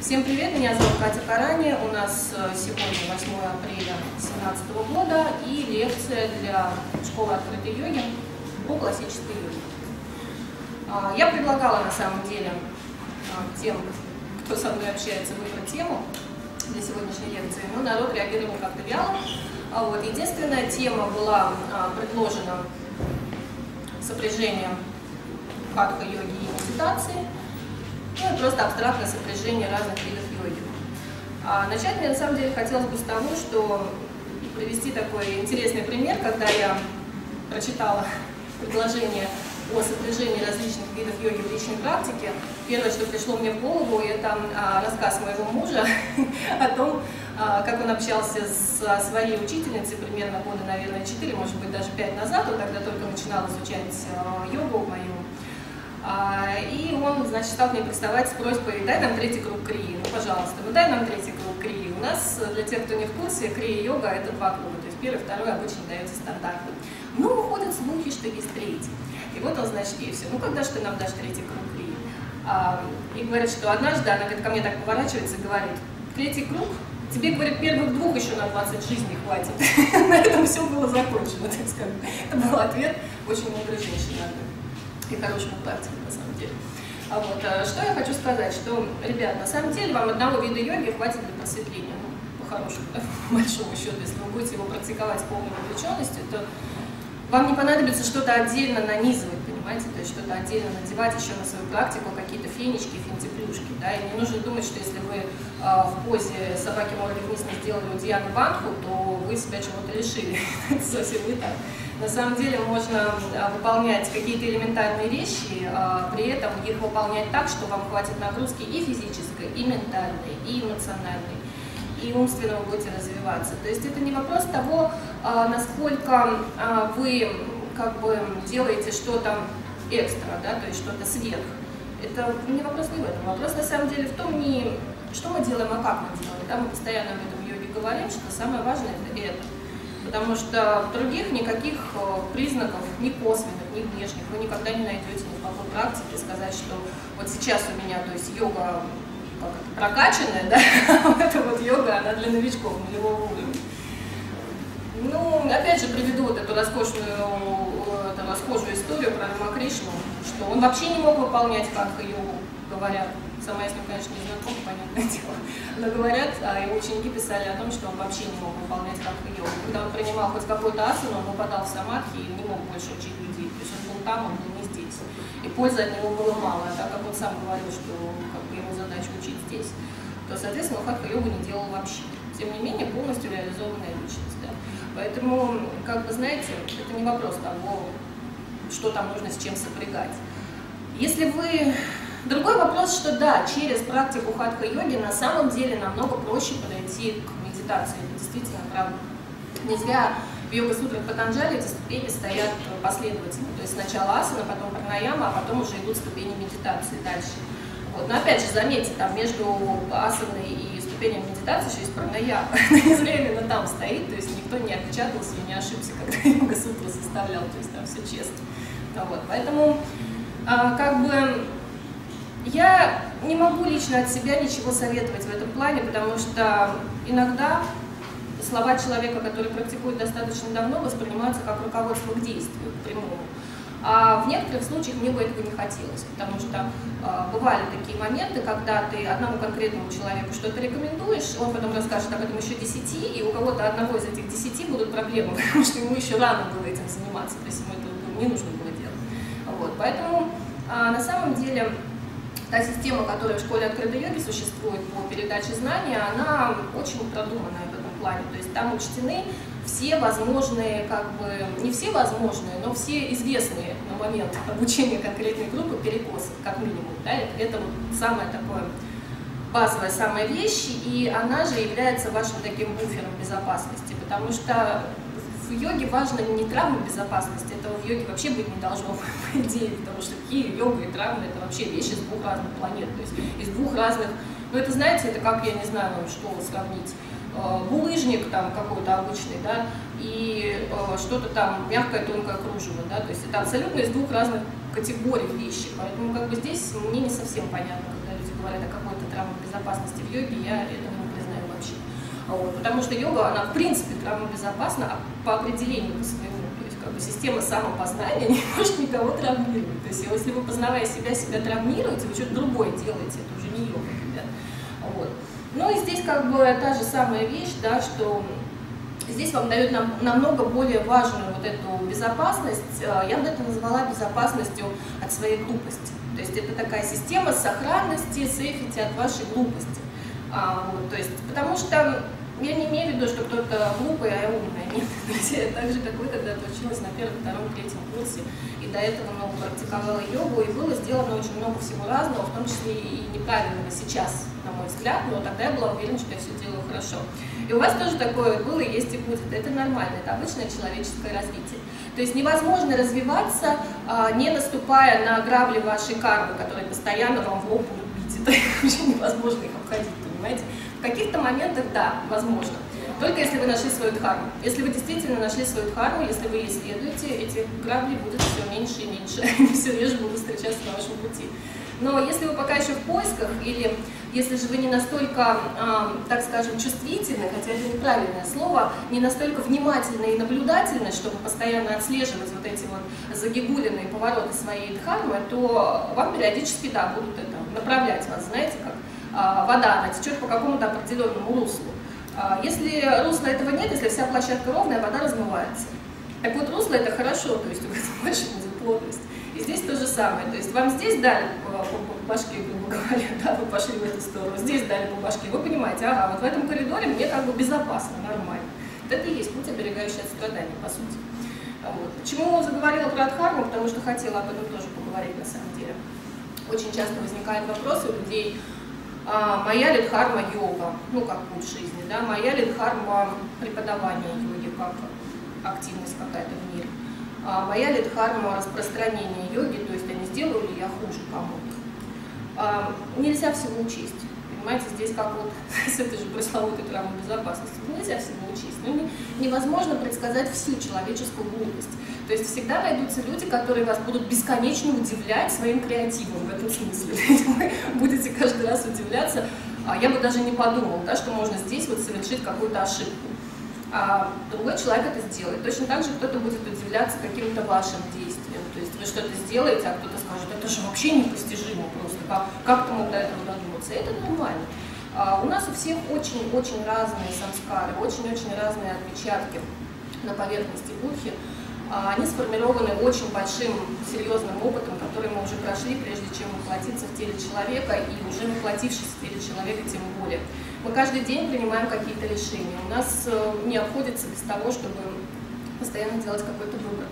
Всем привет, меня зовут Катя Карани. У нас сегодня 8 апреля 2017 года и лекция для школы открытой йоги по классической йоге. Я предлагала на самом деле тем, кто со мной общается, выбрать тему для сегодняшней лекции, но народ реагировал как-то вяло. Единственная тема была предложена сопряжением хатха-йоги и медитации. Ну и просто абстрактное сопряжение разных видов йоги. Начать мне на самом деле хотелось бы с того, что привести такой интересный пример, когда я прочитала предложение о сопряжении различных видов йоги в личной практике. Первое, что пришло мне в голову, это рассказ моего мужа о том, как он общался со своей учительницей примерно года, наверное, 4, может быть, даже 5 назад. Он тогда только начинал изучать йогу мою. И он, значит, стал к ней приставать с просьбой: дай нам третий круг крии, ну, пожалуйста, ну дай нам третий круг крии. У нас, для тех, кто не в курсе, крия-йога — это 2 круга, то есть первый, второй обычно дается стандартно. Но ходят слухи, что есть третий. И вот он, значит, ей все: ну когда же ты нам дашь третий круг крии? И говорит, что однажды она ко мне так поворачивается и говорит: третий круг? Тебе, говорит, первых 2 еще на 20 жизней хватит. На этом все было закончено, так сказать. Это был ответ очень мудрой женщины и хорошему практику, на самом деле. Что я хочу сказать, что, ребят, на самом деле вам одного вида йоги хватит для просветления, ну, по-хорошему, да, по большому счету. Если вы будете его практиковать с полной вовлеченностью, то вам не понадобится что-то отдельно нанизывать, понимаете, то есть что-то отдельно надевать еще на свою практику, какие-то фенечки, финтифлюшки, да, и не нужно думать, что если вы в позе собаки мордой вниз не сделали Удьяну Бандху, то вы себя чего-то лишили. Это совсем не так. На самом деле можно выполнять какие-то элементарные вещи, при этом их выполнять так, что вам хватит нагрузки и физической, и ментальной, и эмоциональной, и умственно вы будете развиваться. То есть это не вопрос того, насколько вы как бы делаете что-то экстра, да, то есть что-то сверх. Это не вопрос не в этом. Вопрос на самом деле в том, не что мы делаем, а как мы делаем. Да, мы постоянно об этом в йоге говорим, что самое важное — это это. Потому что других никаких признаков, ни косвенных, ни внешних, вы никогда не найдете ни в какой практике сказать, что вот сейчас у меня, то есть йога прокачанная, да, а эта вот йога, она для новичков нулевого уровня. Ну, опять же, приведу вот эту расхожую историю про Рамакришну, что он вообще не мог выполнять хатха-йогу, говорят. Сама я с ним, конечно, не знакома, понятное дело. Но говорят, его ученики писали о том, что он вообще не мог выполнять хатха-йогу. Когда он принимал хоть какую-то асану, он попадал в самадхи и не мог больше учить людей. То есть он был там, он был не здесь. И пользы от него было мало. Так как он сам говорил, что как бы, его задача учить здесь, то, соответственно, он хатха-йогу не делал вообще. Тем не менее, полностью реализованная личность. Да. Поэтому, как бы, знаете, это не вопрос того, что там нужно с чем сопрягать. Если вы... Другой вопрос, что да, через практику хатха-йоги на самом деле намного проще подойти к медитации. Это действительно правда. Не зря в йога-сутрах Патанджали эти ступени стоят последовательно. То есть сначала асана, потом пранаяма, а потом уже идут ступени медитации дальше. Вот. Но опять же, заметьте, там между асаной и ступенями медитации еще есть пранаяма. Не зря именно там стоит, то есть никто не отпечатался и не ошибся, когда йога-сутру составлял, то есть там все честно. Вот. Поэтому, как бы... Я не могу лично от себя ничего советовать в этом плане, потому что иногда слова человека, который практикует достаточно давно, воспринимаются как руководство к действию, к прямому. А в некоторых случаях мне бы этого не хотелось, потому что бывали такие моменты, когда ты одному конкретному человеку что-то рекомендуешь, он потом расскажет об этом еще 10, и у кого-то одного из этих 10 будут проблемы, потому что ему еще рано было этим заниматься, то есть ему это не нужно было делать. Вот. Поэтому на самом деле... Та система, которая в школе открытой йоги существует по передаче знания, она очень продуманная в этом плане. То есть там учтены все возможные, как бы, не все возможные, но все известные на момент обучения конкретной группы перекосы, как минимум. Да? Это вот самое такое базовая самая вещь, и она же является вашим таким буфером безопасности, потому что в йоге важно не травма безопасности, этого в йоге вообще быть не должно, по идее, потому что какие йога и травмы — это вообще вещи с 2 разных планет, то есть из 2 разных, ну это, знаете, это как, я не знаю, что сравнить, булыжник там какой-то обычный, да, и что-то там мягкое, тонкое кружево, да, то есть это абсолютно из 2 разных категорий вещи, поэтому как бы здесь мне не совсем понятно, когда люди говорят о какой-то травмобезопасности в йоге, я этого не признаю вообще. Вот, потому что йога, она в принципе травмобезопасна по определению по своему. То есть как бы система самопознания не может никого травмировать. То есть если вы, познавая себя травмируете, вы что-то другое делаете, это уже не йога, ребят. Вот. Ну и здесь как бы та же самая вещь, да, что здесь вам дают намного более важную вот эту безопасность. Я бы это назвала безопасностью от своей глупости. То есть это такая система сохранности, сейфити от вашей глупости. Вот, то есть, потому что я не имею в виду, что кто-то глупый, а я умная. Нет, я так же, как вы, когда-то училась на первом, втором, третьем курсе, и до этого много практиковала йогу, и было сделано очень много всего разного, в том числе и неправильного сейчас, на мой взгляд, но тогда я была уверена, что я все делаю хорошо. И у вас тоже такое было, есть и будет. Это нормально, это обычное человеческое развитие. То есть невозможно развиваться, не наступая на грабли вашей кармы, которые постоянно вам в лоб будут бить. Это вообще невозможно их обходить, понимаете? В каких-то моментах, да, возможно. Только если вы нашли свою дхарму. Если вы действительно нашли свою дхарму, если вы ей следуете, эти грабли будут все меньше и меньше, они все реже будут встречаться на вашем пути. Но если вы пока еще в поисках, или если же вы не настолько, так скажем, чувствительны, хотя это неправильное слово, не настолько внимательны и наблюдательны, чтобы постоянно отслеживать вот эти вот загигулиные повороты своей дхармы, то вам периодически, да, будут это, направлять вас, знаете, как вода, она течет по какому-то определенному руслу. Если русла этого нет, если вся площадка ровная, вода размывается. Так вот, русло это хорошо, то есть у вас больше будет плотность. И здесь то же самое, то есть вам здесь дали по башке, грубо говоря, да, вы пошли в эту сторону, здесь дали по башке, вы понимаете, ага, вот в этом коридоре мне как бы безопасно, нормально. Вот это и есть путь, оберегающий от страданий, по сути. Вот. Почему заговорила про дхарму? Потому что хотела об этом тоже поговорить на самом деле. Очень часто возникают вопросы у людей, моя ли дхарма йога, ну как путь жизни, да, моя ли дхарма преподавания йоги, как активность какая-то в мире. Моя ли дхарма распространения йоги, то есть не сделаю ли я хуже кому-то. Нельзя всего учесть. Понимаете, здесь как вот с этой же пресловутой травмой безопасности. Нельзя всего учесть. Ну, невозможно предсказать всю человеческую глупость. То есть всегда найдутся люди, которые вас будут бесконечно удивлять своим креативом в этом смысле. Вы будете каждый раз удивляться. Я бы даже не подумал, да, что можно здесь вот совершить какую-то ошибку. А другой человек это сделает. Точно так же кто-то будет удивляться каким-то вашим действиям. То есть вы что-то сделаете, а кто-то скажет, это же вообще непостижимо просто, как ты мог до этого додуматься. И это нормально. У нас у всех очень-очень разные самскары, очень-очень разные отпечатки на поверхности будхи. Они сформированы очень большим, серьезным опытом, который мы уже прошли, прежде чем воплотиться в теле человека, и уже воплотившись в теле человека, тем более. Мы каждый день принимаем какие-то решения. У нас не обходится без того, чтобы постоянно делать какой-то выбор.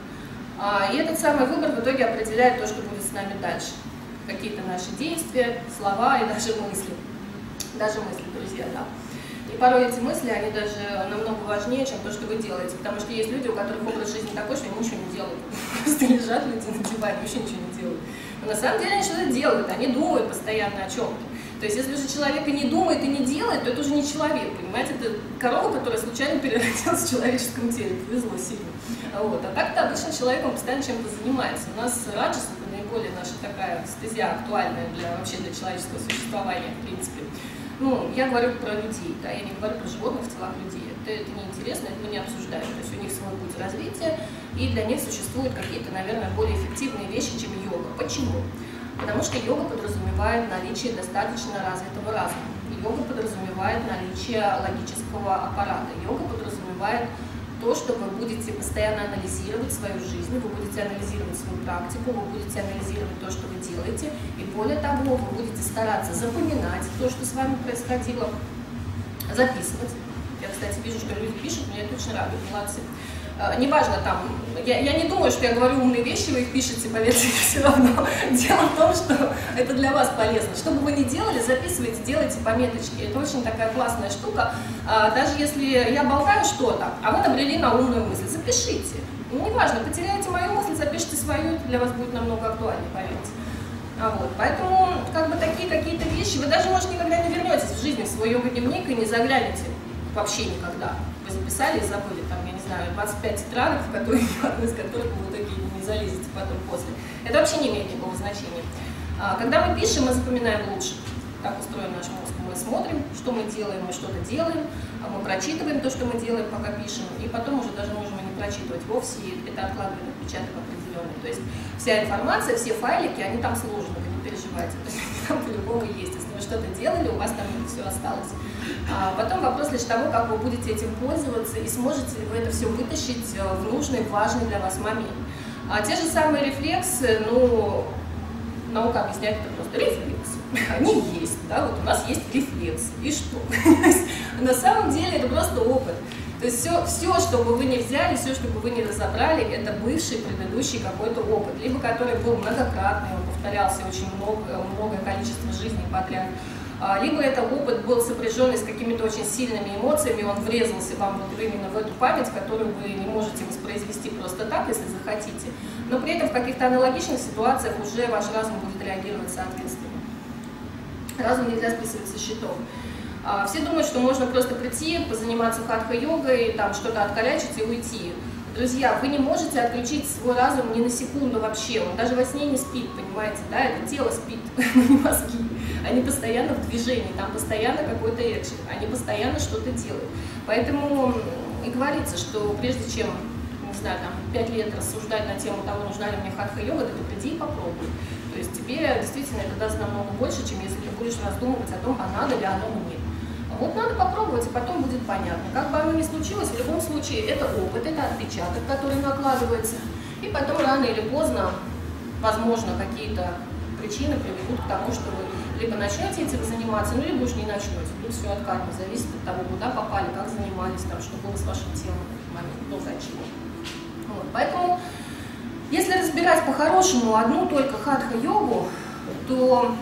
И этот самый выбор в итоге определяет то, что будет с нами дальше. Какие-то наши действия, слова и даже мысли. Даже мысли, друзья, да. И порой эти мысли, они даже намного важнее, чем то, что вы делаете. Потому что есть люди, у которых образ жизни такой, что они ничего не делают. Просто лежат люди на диване, вообще ничего не делают. Но на самом деле они что-то делают, они думают постоянно о чем-то. То есть если же человек и не думает, и не делает, то это уже не человек, понимаете? Это корова, которая случайно переродилась в человеческом теле, повезло сильно. Вот. А так-то обычно человек, он постоянно чем-то занимается. У нас раджас — это наиболее наша такая стезя актуальная вообще для человеческого существования, в принципе. Ну, я говорю про людей, да, я не говорю про животных в телах людей. Это неинтересно, это мы не обсуждаем. То есть у них свой путь развития, и для них существуют какие-то, наверное, более эффективные вещи, чем йога. Почему? Потому что йога подразумевает наличие достаточно развитого разума. Йога подразумевает наличие логического аппарата. Йога подразумевает то, что вы будете постоянно анализировать свою жизнь, вы будете анализировать свою практику, вы будете анализировать то, что вы делаете, и более того, вы будете стараться запоминать то, что с вами происходило, записывать. Я, кстати, вижу, что люди пишут, меня это очень радует, молодцы. Неважно там, я не думаю, что я говорю умные вещи, вы их пишете, поверьте, все равно. Дело в том, что это для вас полезно. Что бы вы ни делали, записывайте, делайте пометочки. Это очень такая классная штука. Даже если я болтаю что-то, а вы набрели на умную мысль, запишите. Ну, неважно, потеряете мою мысль, запишите свою, это для вас будет намного актуальнее, поверьте. Вот. Поэтому, как бы, такие какие-то вещи, вы даже, может, никогда не вернетесь в жизнь в свой йога-дневник и не заглянете вообще никогда. Вы записали и забыли, там, я не знаю, 25 тетрадок, в которые, ни одну из которых вы в итоге не залезете потом после. Это вообще не имеет никакого значения. Когда мы пишем, мы запоминаем лучше. так устроен наш мозг. Мы смотрим, что мы делаем, мы что-то делаем, мы прочитываем то, что мы делаем, пока пишем, и потом уже даже можем и не прочитывать вовсе, и это откладываем отпечаток определенный. То есть вся информация, все файлики, они там сложены, вы не переживайте, то есть там по-любому есть. Если вы что-то делали, у вас там все осталось. Потом вопрос лишь того, как вы будете этим пользоваться и сможете ли вы это все вытащить в нужный, важный для вас момент. Те же самые рефлексы, ну, наука объясняет это просто рефлексы. Они есть, да, вот у нас есть рефлексы. И что? На самом деле это просто опыт. То есть все, что бы вы не взяли, все, что бы вы не разобрали, это бывший, предыдущий какой-то опыт, либо который был многократный, он повторялся очень многое количество жизней подряд, либо это опыт был сопряженный с какими-то очень сильными эмоциями, он врезался вам вот именно в эту память, которую вы не можете воспроизвести просто так, если захотите, но при этом в каких-то аналогичных ситуациях уже ваш разум будет реагировать соответственно. Разум нельзя списывать со счетов. Все думают, что можно просто прийти, позаниматься хатха-йогой, там что-то откалячить и уйти. Друзья, вы не можете отключить свой разум ни на секунду вообще, он даже во сне не спит, понимаете, да, это тело спит, не мозги. Они постоянно в движении, там постоянно какой-то экшен, они постоянно что-то делают. Поэтому и говорится, что прежде чем, не знаю, там, 5 лет рассуждать на тему того, нужна ли мне хатха-йога, ты приди и попробуй. То есть тебе действительно это даст намного больше, чем если ты будешь раздумывать о том, а надо ли оно мне. Вот надо попробовать, и потом будет понятно. Как бы оно ни случилось, в любом случае это опыт, это отпечаток, который накладывается. И потом рано или поздно, возможно, какие-то причины приведут к тому, что вы либо начнете этим заниматься, ну либо уж не начнете. Тут все от кармы зависит от того, куда попали, как занимались, там, что было с вашим телом в этот момент, кто за чего. Вот. Поэтому, если разбирать по-хорошему одну только хатха-йогу, то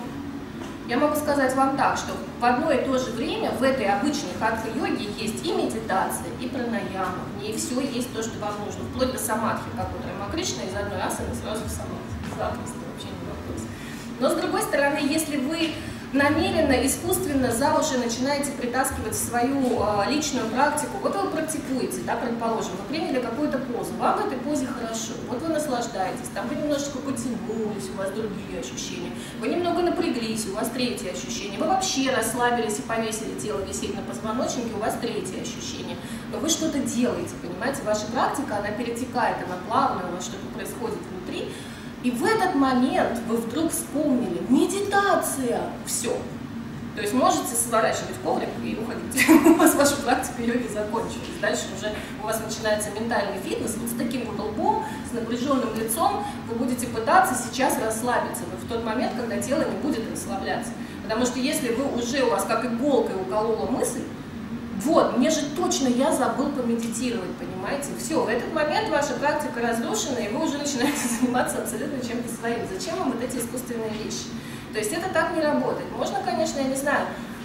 я могу сказать вам так, что в одно и то же время в этой обычной хатха-йоге есть и медитация, и пранаяма, в ней все есть то, что вам нужно, вплоть до самадхи, как у Рамакришна, из одной асаны сразу в самадхи. Запросто, вообще не вопрос. Но с другой стороны, если вы намеренно, искусственно за уши начинаете притаскивать в свою личную практику, вот вы практикуете, да, предположим, вы приняли какую-то позу, вам в этой позе хорошо, вот вы наслаждаетесь, там вы немножечко потянулись, у вас другие ощущения, вы немного напряглись, у вас третье ощущение, вы вообще расслабились и повесили тело висеть на позвоночнике, у вас третье ощущение, но вы что-то делаете, понимаете, ваша практика, она перетекает, она плавно, у вас что-то происходит внутри. И в этот момент вы вдруг вспомнили медитация, все. То есть можете сворачивать коврик и уходить. У вас ваша практика йоги закончилась. Дальше уже у вас начинается ментальный фитнес. Вот с таким вот лбом, с напряженным лицом вы будете пытаться сейчас расслабиться. Но в тот момент, когда тело не будет расслабляться. Потому что если вы уже у вас как иголкой уколола мысль, вот, мне же точно я забыл помедитировать, понимаете? Все, в этот момент ваша практика разрушена, и вы уже начинаете заниматься абсолютно чем-то своим. Зачем вам вот эти искусственные вещи? То есть это так не работает. Можно, конечно, я не знаю,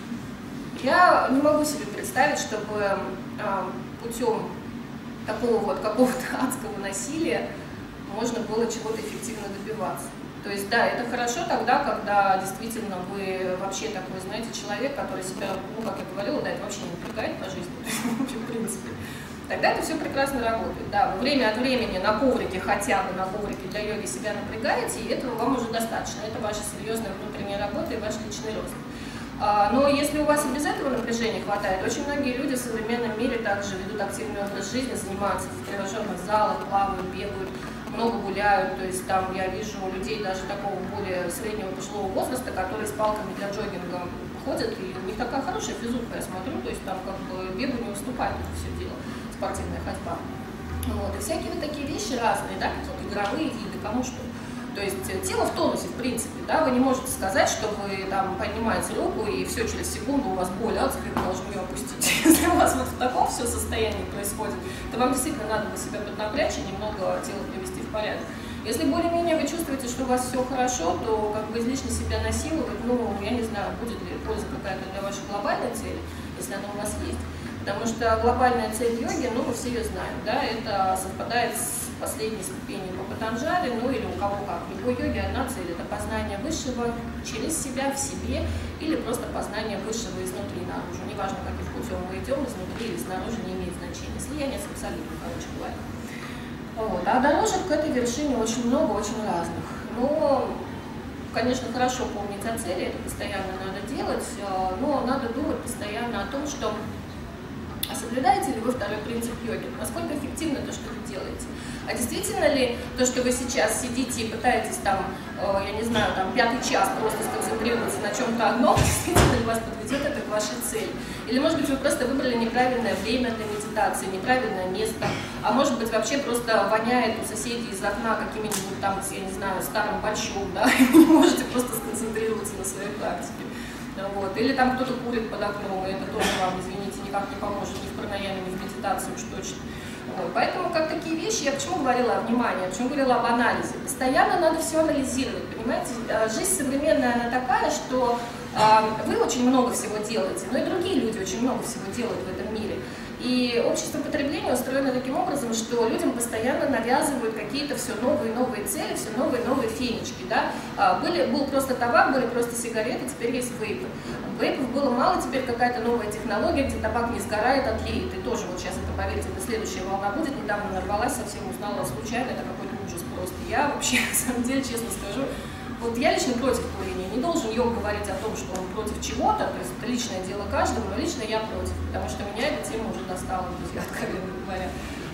я не могу себе представить, чтобы путем такого вот какого-то адского насилия можно было чего-то эффективно добиваться. То есть, да, это хорошо тогда, когда действительно вы вообще такой, знаете, человек, который себя, ну, как я говорила, да, это вообще не напрягает по жизни, в принципе. Тогда это все прекрасно работает. Да, вы время от времени на коврике, хотя бы на коврике для йоги себя напрягаете, и этого вам уже достаточно. Это ваша серьезная внутренняя работа и ваш личный рост. Но если у вас и без этого напряжения хватает, очень многие люди в современном мире также ведут активный образ жизни, занимаются в тренажерных залах, плавают, бегают, много гуляют, то есть там я вижу людей даже такого более среднего пожилого возраста, которые с палками для джогинга ходят, и у них такая хорошая физурка, я смотрю, то есть там как бы бегу не уступает это все дело, спортивная ходьба. Вот, и всякие вот такие вещи разные, да, какие-то игровые виды, кому что. То есть тело в тонусе, в принципе, да, вы не можете сказать, что вы там поднимаете руку и все, через секунду у вас боль адская, вы должны ее опустить. Если у вас вот в таком все состоянии происходит, то вам действительно надо бы себя поднапрячь и немного тело привести в порядок. Если более-менее вы чувствуете, что у вас все хорошо, то как бы излишне себя насиловать, ну, я не знаю, будет ли польза какая-то для вашей глобальной цели, если она у вас есть. Потому что глобальная цель йоги, ну, мы все ее знаем, да, это совпадает с последней ступенью по Патанджали, ну или у кого как. В любой йоге одна цель – это познание высшего через себя, в себе, или просто познание высшего изнутри наружу. Неважно, каким путем мы идем, изнутри или снаружи, не имеет значения. Слияние с абсолютно, короче говоря. Вот. А дорожек к этой вершине очень много, очень разных. Но конечно, хорошо помнить о цели, это постоянно надо делать, но надо думать постоянно о том, что соблюдаете ли вы второй принцип йоги, насколько эффективно то, что вы делаете. А действительно ли то, что вы сейчас сидите и пытаетесь там, я не знаю, там 5-й час просто сконцентрироваться на чем-то одном, действительно ли вас подведет это к вашей цели? Или, может быть, вы просто выбрали неправильное время для медитации, неправильное место, а может быть, вообще просто воняет у соседей из окна каким-нибудь там, я не знаю, старым борщом, да, и вы не можете просто сконцентрироваться на своей практике. Вот. Или там кто-то курит под окном, и это тоже вам, извините, никак не поможет ни в пранаяме, ни в медитации уж точно. Вот. Поэтому как такие вещи, я почему говорила о внимании, почему говорила об анализе. Постоянно надо все анализировать, понимаете? Жизнь современная, она такая, что вы очень много всего делаете, но и другие люди очень много всего делают в этом мире. И общество потребления устроено таким образом, что людям постоянно навязывают какие-то все новые и новые цели, все новые и новые фенечки. Да? Был просто табак, были просто сигареты, теперь есть вейпы. Вейпов было мало, теперь какая-то новая технология, где табак не сгорает, а тлеет. И тоже вот сейчас это, поверьте, это следующая волна будет. Недавно нарвалась, совсем узнала случайно, это какой-то ужас просто. Я вообще, на самом деле, честно скажу, вот я лично против курения. Не должен йог говорить о том, что он против чего-то, то есть это личное дело каждого, но лично я против, потому что меня эта тема уже достала, друзья, откровенно говоря.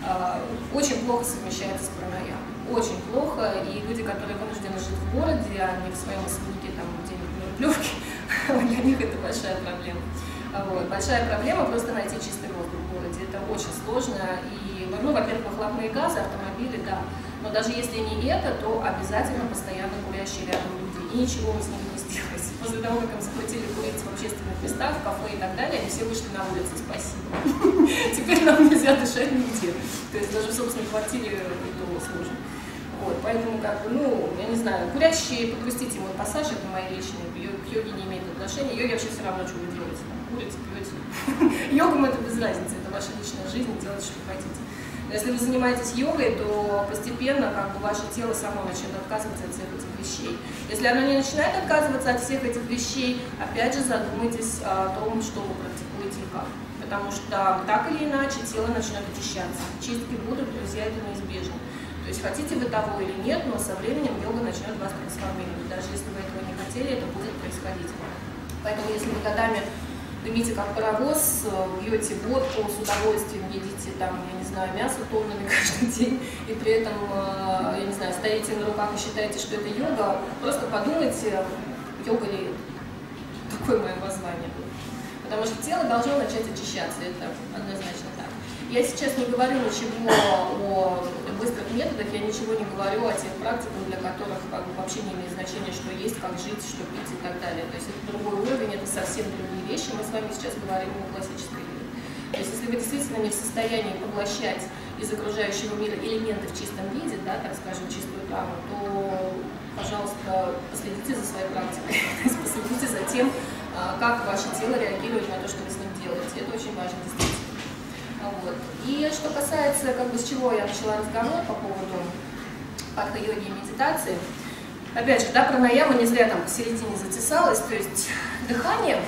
Очень плохо совмещается с пранаямой. Очень плохо, и люди, которые вынуждены жить в городе, а не в своем особняке, там, где-нибудь на Рублевке, для них это большая проблема. Вот. Большая проблема просто найти чистый воздух в городе. Это очень сложно. И, ну, во-первых, выхлопные газы, автомобили, да. Но даже если не это, то обязательно постоянно курящие рядом люди. И ничего вы с ними не сделаете. После того, как им запретили курить в общественных местах, в кафе и так далее, они все вышли на улицу, спасибо. Теперь нам нельзя дышать нигде. То есть даже в собственной квартире это сложно. Вот, поэтому, как бы, ну, я не знаю, курящие, подпустите мой пассаж, это мои личные, к йоге не имеет отношения, йоги вообще все равно, что вы делаете, там, курите, пьете. Йогам это без разницы, это ваша личная жизнь, делайте, что хотите. Но если вы занимаетесь йогой, то постепенно, как бы, ваше тело само начнет отказываться от всех этих вещей. Если оно не начинает отказываться от всех этих вещей, опять же задумайтесь о том, что вы практикуете и как. Потому что так или иначе тело начнет очищаться. Чистки будут, друзья, это неизбежно. То есть хотите вы того или нет, но со временем йога начнет вас трансформировать. Даже если вы этого не хотели, это будет происходить. Поэтому если вы годами дымите как паровоз, пьете водку, с удовольствием едите там, я не знаю, мясо тоннами каждый день, и при этом, я не знаю, стоите на руках и считаете, что это йога, просто подумайте, йога ли это. Такое мое воззвание. Потому что тело должно начать очищаться, это однозначно так. Я сейчас не говорю ничего о быстрых методах, я ничего не говорю о тех практиках, для которых как бы, вообще не имеет значения, что есть, как жить, что пить и так далее. То есть это другой уровень, это совсем другие вещи. Мы с вами сейчас говорим о классической йоге. То есть если вы действительно не в состоянии поглощать из окружающего мира элементы в чистом виде, да, так скажем, чистую травму, то, пожалуйста, последите за своей практикой, последите за тем, как ваше тело реагирует на то, что вы с ним делаете. Это очень важно, действительно. Вот. И что касается, как бы, с чего я начала разговор по поводу хатха-йоги и медитации, опять же, да, пранаяма не зря там посередине затесалась, то есть дыхание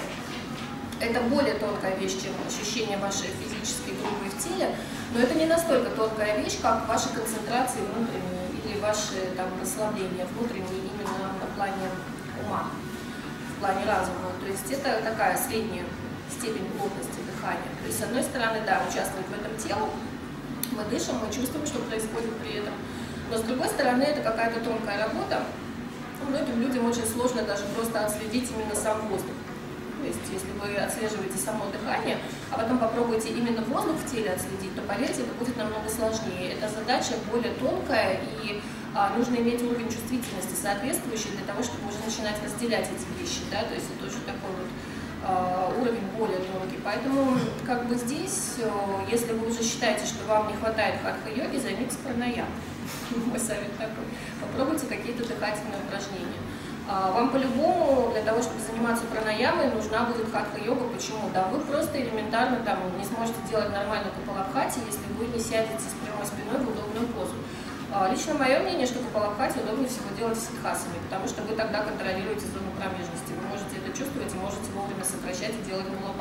– это более тонкая вещь, чем ощущение вашей физической группы в теле, но это не настолько тонкая вещь, как ваши концентрации внутренние или ваши там расслабления внутренние именно на плане ума, в плане разума. То есть это такая средняя степень плотности дыхания. То есть, с одной стороны, да, участвует в этом тело, мы дышим, мы чувствуем, что происходит при этом, но с другой стороны, это какая-то тонкая работа. Многим людям очень сложно даже просто отследить именно сам воздух. То есть, если вы отслеживаете само дыхание, а потом попробуете именно воздух в теле отследить, то, поверьте, это будет намного сложнее. Эта задача более тонкая, и нужно иметь уровень чувствительности соответствующий для того, чтобы уже начинать разделять эти вещи. Да? То есть, это очень такой вот уровень более тонкий. Поэтому как бы здесь, если вы уже считаете, что вам не хватает хатха-йоги, займитесь пранаямой. Мой совет такой. Попробуйте какие-то дыхательные упражнения. Вам по-любому для того, чтобы заниматься пранаямой, нужна будет хатха-йога. Почему? Да, вы просто элементарно там не сможете делать нормальную капалабхати, если вы не сядете с прямой спиной в удобную позу. Лично мое мнение, что капалабхати удобнее всего делать с сидхасами, потому что вы тогда контролируете зону промежности. Вы можете это чувствовать и можете вовремя сокращать и делать мулабандху. Но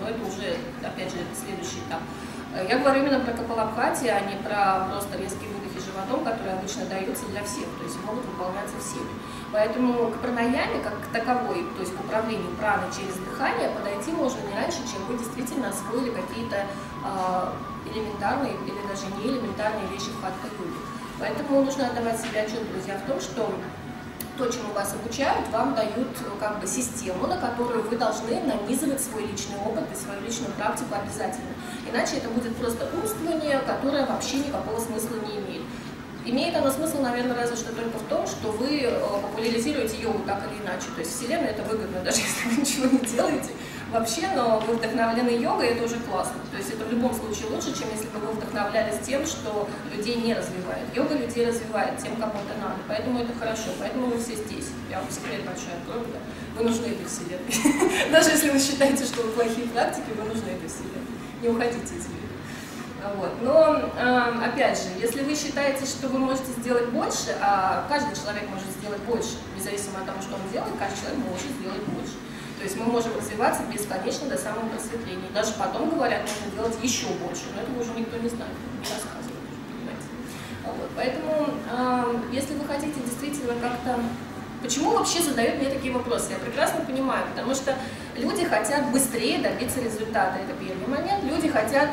но это уже, опять же, следующий этап. Я говорю именно про капалабхати, а не про просто резкие выдохи животом, которые обычно даются для всех, то есть могут выполняться всеми. Поэтому к пранаяме, как к таковой, то есть к управлению праной через дыхание, подойти можно не раньше, чем вы действительно освоили какие-то элементарные или даже не элементарные вещи в хатха-йоге. Поэтому нужно отдавать себе отчет, друзья, в том, что то, чему вас обучают, вам дают как бы систему, на которую вы должны нанизывать свой личный опыт и свою личную практику обязательно. Иначе это будет просто умствование, которое вообще никакого смысла не имеет. Имеет оно смысл, наверное, разве что только в том, что вы популяризируете йогу так или иначе. То есть Вселенной это выгодно, даже если вы ничего не делаете вообще, но вы вдохновлены йогой, это уже классно. То есть это в любом случае лучше, чем если бы вы вдохновлялись тем, что людей не развивает. Йога людей развивает тем, кому это надо. Поэтому это хорошо. Поэтому вы все здесь. Я вам секрет большой открою. Да? Вы нужны этой Вселенной. Даже если вы считаете, что вы плохие практики, вы нужны этой Вселенной. Не уходите из мира. Вот. Но, опять же, если вы считаете, что вы можете сделать больше, а каждый человек может сделать больше, независимо от того, что он делает, каждый человек может сделать больше. То есть мы можем развиваться бесконечно до самого просветления. Даже потом, говорят, можно делать еще больше, но этого уже никто не знает, не рассказывает, понимаете. Вот. Поэтому, если вы хотите действительно как-то... Почему вообще задают мне такие вопросы? Я прекрасно понимаю, потому что люди хотят быстрее добиться результата, это первый момент. Люди хотят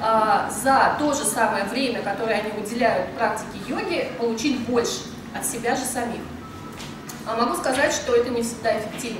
за то же самое время, которое они уделяют практике йоги, получить больше от себя же самих. А могу сказать, что это не всегда эффективно.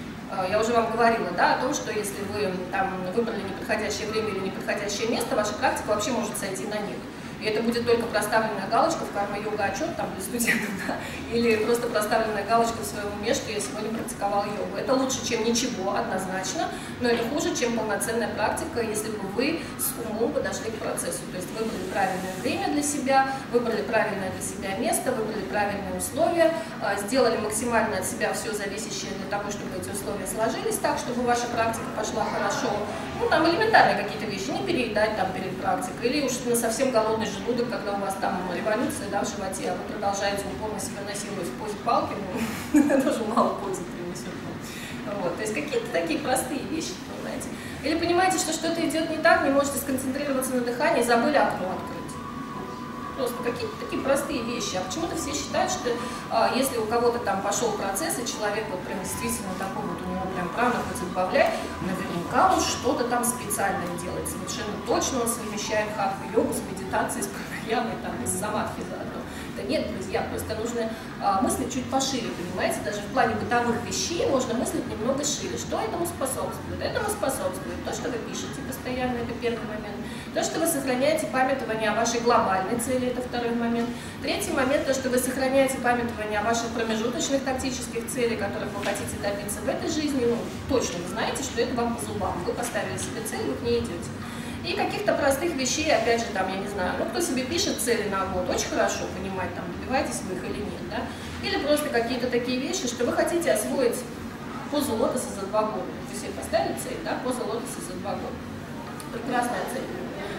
Я уже вам говорила, да, о том, что если вы там выбрали неподходящее время или неподходящее место, ваша практика вообще может сойти на нет. И это будет только проставленная галочка в карма-йога отчет там для студентов, да, или просто проставленная галочка в своем уме, что я сегодня практиковала йогу. Это лучше, чем ничего, однозначно, но это хуже, чем полноценная практика, если бы вы с умом подошли к процессу. То есть выбрали правильное время для себя, выбрали правильное для себя место, выбрали правильные условия, сделали максимально от себя все зависящее для того, чтобы эти условия сложились так, чтобы ваша практика пошла хорошо. Ну, там элементарные какие-то вещи, не переедать там перед практикой, или уж на совсем голодный желудок, когда у вас там революция, да, в животе, а вы продолжаете упорно себя насиловать в позе палки, ну, это тоже мало пользы принесет. Вот. То есть какие-то такие простые вещи, понимаете. Или понимаете, что что-то идет не так, не можете сконцентрироваться на дыхании, забыли окно открыть. Просто какие-то такие простые вещи. А почему-то все считают, что если у кого-то там пошел процесс, и человек вот прям действительно такой вот, у него прям прана хоть отбавляет, наверняка он что-то там специальное делает. Совершенно точно он совмещает хатха-йогу с медитацией, с пранаямой, там, и с самадхи заодно. Да нет, друзья, просто нужно мыслить чуть пошире, понимаете? Даже в плане бытовых вещей можно мыслить немного шире. Что этому способствует? Этому способствует то, что вы пишете постоянно, это первый момент. То, что вы сохраняете памятование о вашей глобальной цели, это второй момент. Третий момент, то, что вы сохраняете памятование о ваших промежуточных тактических целях, которых вы хотите добиться в этой жизни, ну, точно вы знаете, что это вам по зубам. Вы поставили себе цель, вы к ней идете. И каких-то простых вещей, опять же, там, я не знаю, ну, кто себе пишет цели на год, очень хорошо понимать, там, добиваетесь вы их или нет, да? Или просто какие-то такие вещи, что вы хотите освоить позу лотоса за 2 года. Вы себе поставили цель, да, поза лотоса за 2 года. Прекрасная цель.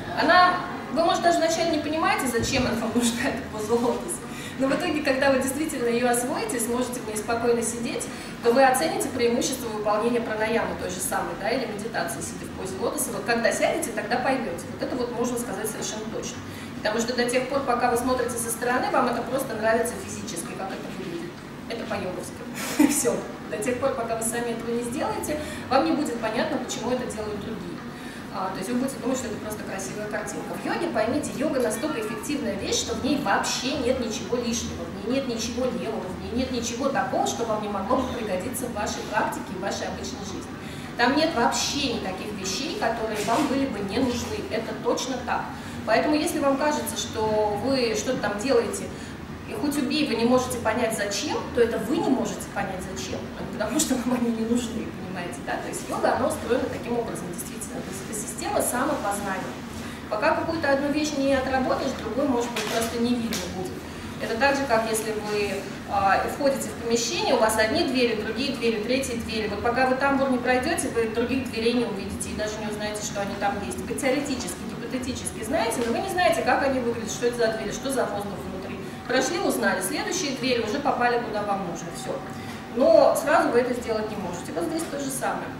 Вы, может, даже вначале не понимаете, зачем она вам нужна, эта поза лотоса. Но в итоге, когда вы действительно ее освоите, сможете в ней спокойно сидеть, то вы оцените преимущество выполнения пранаямы той же самой, да, или медитации, сидя в позе лотоса. Вот когда сядете, тогда поймете. Вот это вот можно сказать совершенно точно. Потому что до тех пор, пока вы смотрите со стороны, вам это просто нравится физически, как это выглядит. Это по-йоговски. Все. До тех пор, пока вы сами этого не сделаете, вам не будет понятно, почему это делают другие. То есть вы будете думать, что это просто красивая картинка. В йоге, поймите, йога настолько эффективная вещь, что в ней вообще нет ничего лишнего, в ней нет ничего левого, в ней нет ничего такого, что вам не могло бы пригодиться в вашей практике и в вашей обычной жизни. Там нет вообще никаких вещей, которые вам были бы не нужны. Это точно так. Поэтому если вам кажется, что вы что-то там делаете, и хоть убей, вы не можете понять зачем, то это вы не можете понять зачем, потому что вам они не нужны, понимаете, да? То есть йога, она устроена таким образом, действительно. То есть это система самопознания. Пока какую-то одну вещь не отработаешь, другой, может быть, просто не видно будет. Это так же, как если вы входите в помещение, у вас одни двери, другие двери, третьи двери. Вот пока вы тамбур не пройдете, вы других дверей не увидите и даже не узнаете, что они там есть. Вы теоретически, гипотетически знаете, но вы не знаете, как они выглядят, что это за двери, что за воздух внутри. Прошли, узнали, следующие двери уже попали куда вам нужно, все. Но сразу вы это сделать не можете. Вот здесь то же самое.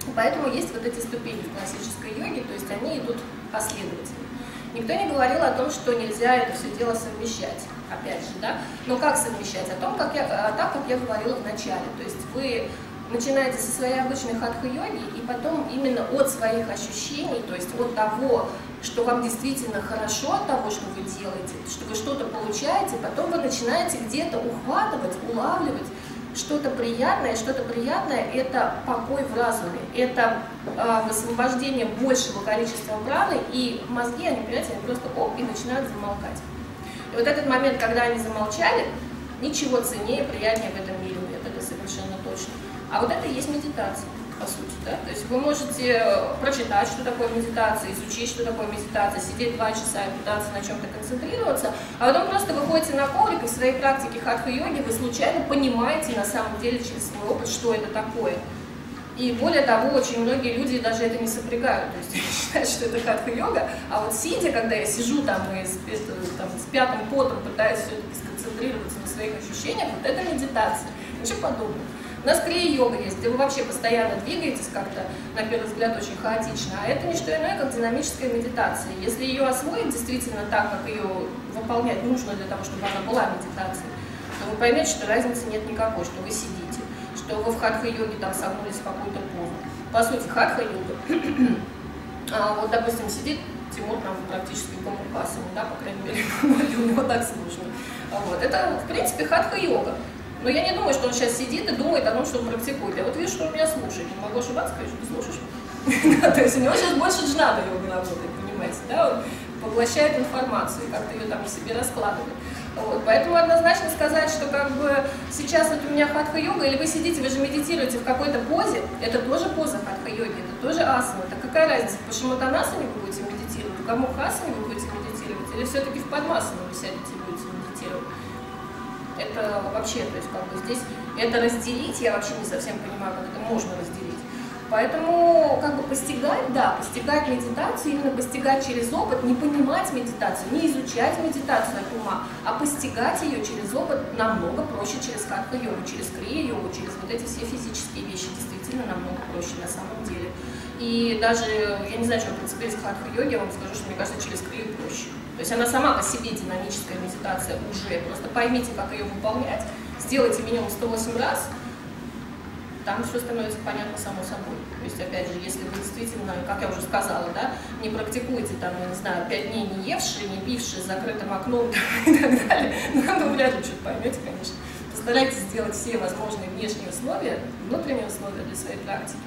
Поэтому есть вот эти ступени в классической йоге, то есть они идут последовательно. Никто не говорил о том, что нельзя это все дело совмещать, опять же, да? Но как совмещать? Так, как я говорила в начале, то есть вы начинаете со своей обычной хатха-йоги, и потом именно от своих ощущений, то есть от того, что вам действительно хорошо от того, что вы делаете, что вы что-то получаете, потом вы начинаете где-то ухватывать, улавливать что-то приятное. Что-то приятное – это покой в разуме, это высвобождение большего количества праны, и мозги, они, понимаете, они просто оп, и начинают замолкать. И вот этот момент, когда они замолчали, ничего ценнее, приятнее в этом мире нет, это совершенно точно. А вот это и есть медитация, по сути, да? То есть вы можете прочитать, что такое медитация, изучить, что такое медитация, сидеть 2 часа и пытаться на чем-то концентрироваться, а потом просто выходите на коврик, и в своей практике хатха-йоги вы случайно понимаете на самом деле через свой опыт, что это такое. И более того, очень многие люди даже это не сопрягают, то есть они считают, что это хатха-йога, а вот сидя, когда я сижу там и с 5-м потом пытаюсь все-таки сконцентрироваться на своих ощущениях, вот это медитация, ничего подобного. У нас крия-йога есть, где вы вообще постоянно двигаетесь как-то, на первый взгляд, очень хаотично, а это не что иное, как динамическая медитация. Если ее освоить действительно так, как ее выполнять нужно для того, чтобы она была медитацией, то вы поймете, что разницы нет никакой, что вы сидите, что вы в хатха-йоге там согнулись в какую-то позу. По сути, хатха-йога, вот, допустим, сидит Тимур там практически в гаммукасане, да, по крайней мере, у него так слышно. Вот. Это, в принципе, хатха-йога. Но я не думаю, что он сейчас сидит и думает о том, что он практикует. Я вот вижу, что он меня слушает. Не могу ошибаться, конечно, ты слушаешь. То есть у него сейчас больше джнана йога работает, понимаете, да? Он поглощает информацию и как-то ее там в себе раскладывает. Вот. Поэтому однозначно сказать, что как бы сейчас вот у меня хатха-йога, или вы сидите, вы же медитируете в какой-то позе, это тоже поза хатха-йоги, это тоже асана. Так какая разница, в пашиматанасане вы будете медитировать, в гаммукасане вы будете медитировать, или все-таки в падмасане вы сядете и будете медитировать? Это вообще, то есть как бы здесь это разделить, я вообще не совсем понимаю, как это можно разделить. Поэтому как бы постигать, да, постигать медитацию, именно постигать через опыт, не понимать медитацию, не изучать медитацию от ума, а постигать ее через опыт намного проще через хатха-йогу, через крия-йогу, через вот эти все физические вещи, действительно намного проще на самом деле. И даже, я не знаю, что принципе из хатха-йоги, я вам скажу, что мне кажется, через крию проще. То есть она сама по себе динамическая медитация уже, просто поймите, как ее выполнять, сделайте минимум 108 раз, там все становится понятно само собой. То есть, опять же, если вы действительно, как я уже сказала, да, не практикуете, там, я не знаю, 5 дней не евшие, не пившие, с закрытым окном и так далее, ну, вряд ли что-то поймете, конечно. Постарайтесь сделать все возможные внешние условия, внутренние условия для своей практики,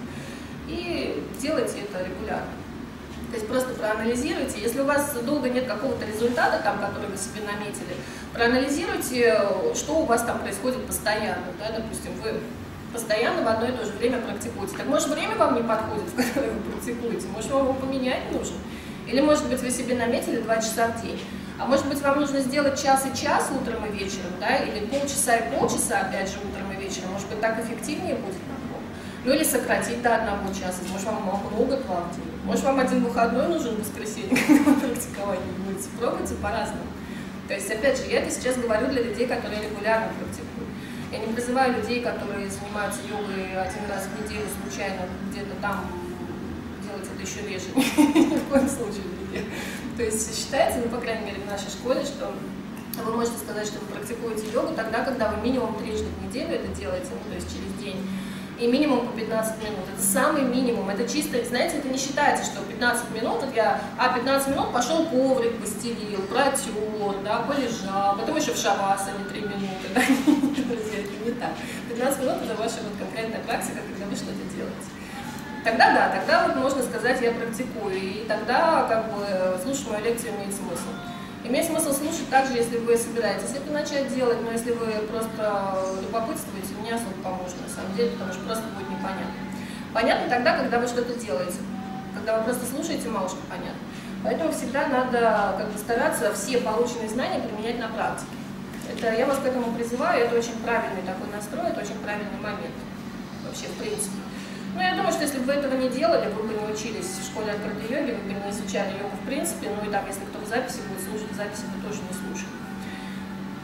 и делайте это регулярно. То есть просто проанализируйте, если у вас долго нет какого-то результата, там, который вы себе наметили, проанализируйте, что у вас там происходит постоянно. Да? Допустим, вы постоянно в одно и то же время практикуете. Так может время вам не подходит, в которое вы практикуете, может вам его поменять нужно? Или может быть вы себе наметили 2 часа в день, а может быть вам нужно сделать час и час утром и вечером, да? Или полчаса и полчаса, опять же, утром и вечером, может быть так эффективнее будет намного. Ну или сократить до 1 часа, может вам много 2 в день. Может, вам 1 выходной нужен в воскресенье, когда вы практиковать не будете. Пробуйте по-разному. То есть, опять же, я это сейчас говорю для людей, которые регулярно практикуют. Я не призываю людей, которые занимаются йогой 1 раз в неделю случайно, где-то там делать это еще реже. Ни в коем случае не. То есть, считается, ну, по крайней мере, в нашей школе, что вы можете сказать, что вы практикуете йогу тогда, когда вы минимум 3 раза в неделю это делаете, ну, то есть через день. И минимум по 15 минут. Это самый минимум. Это чисто, знаете, это не считается, что 15 минут, вот я, 15 минут пошел коврик постелил, протер, да, полежал, потом еще в шавасане 3 минуты. Да? Друзья, это не так. 15 минут это ваша вот конкретная практика, когда вы что-то делаете. Тогда да, тогда вот можно сказать, я практикую, и тогда как бы слушать мою лекцию имеет смысл. Имеет смысл слушать также, если вы собираетесь это начать делать, но если вы просто любопытствуете, не особо поможет на самом деле, потому что просто будет непонятно. Понятно тогда, когда вы что-то делаете. Когда вы просто слушаете, мало что понятно. Поэтому всегда надо как бы стараться все полученные знания применять на практике. Это, я вас к этому призываю, это очень правильный такой настрой, это очень правильный момент вообще в принципе. Ну, я думаю, что если бы вы этого не делали, вы бы не учились в школе открытой йоги, вы бы не изучали йогу в принципе, ну и там, если кто в записи будет слушать, записи вы тоже не слушали.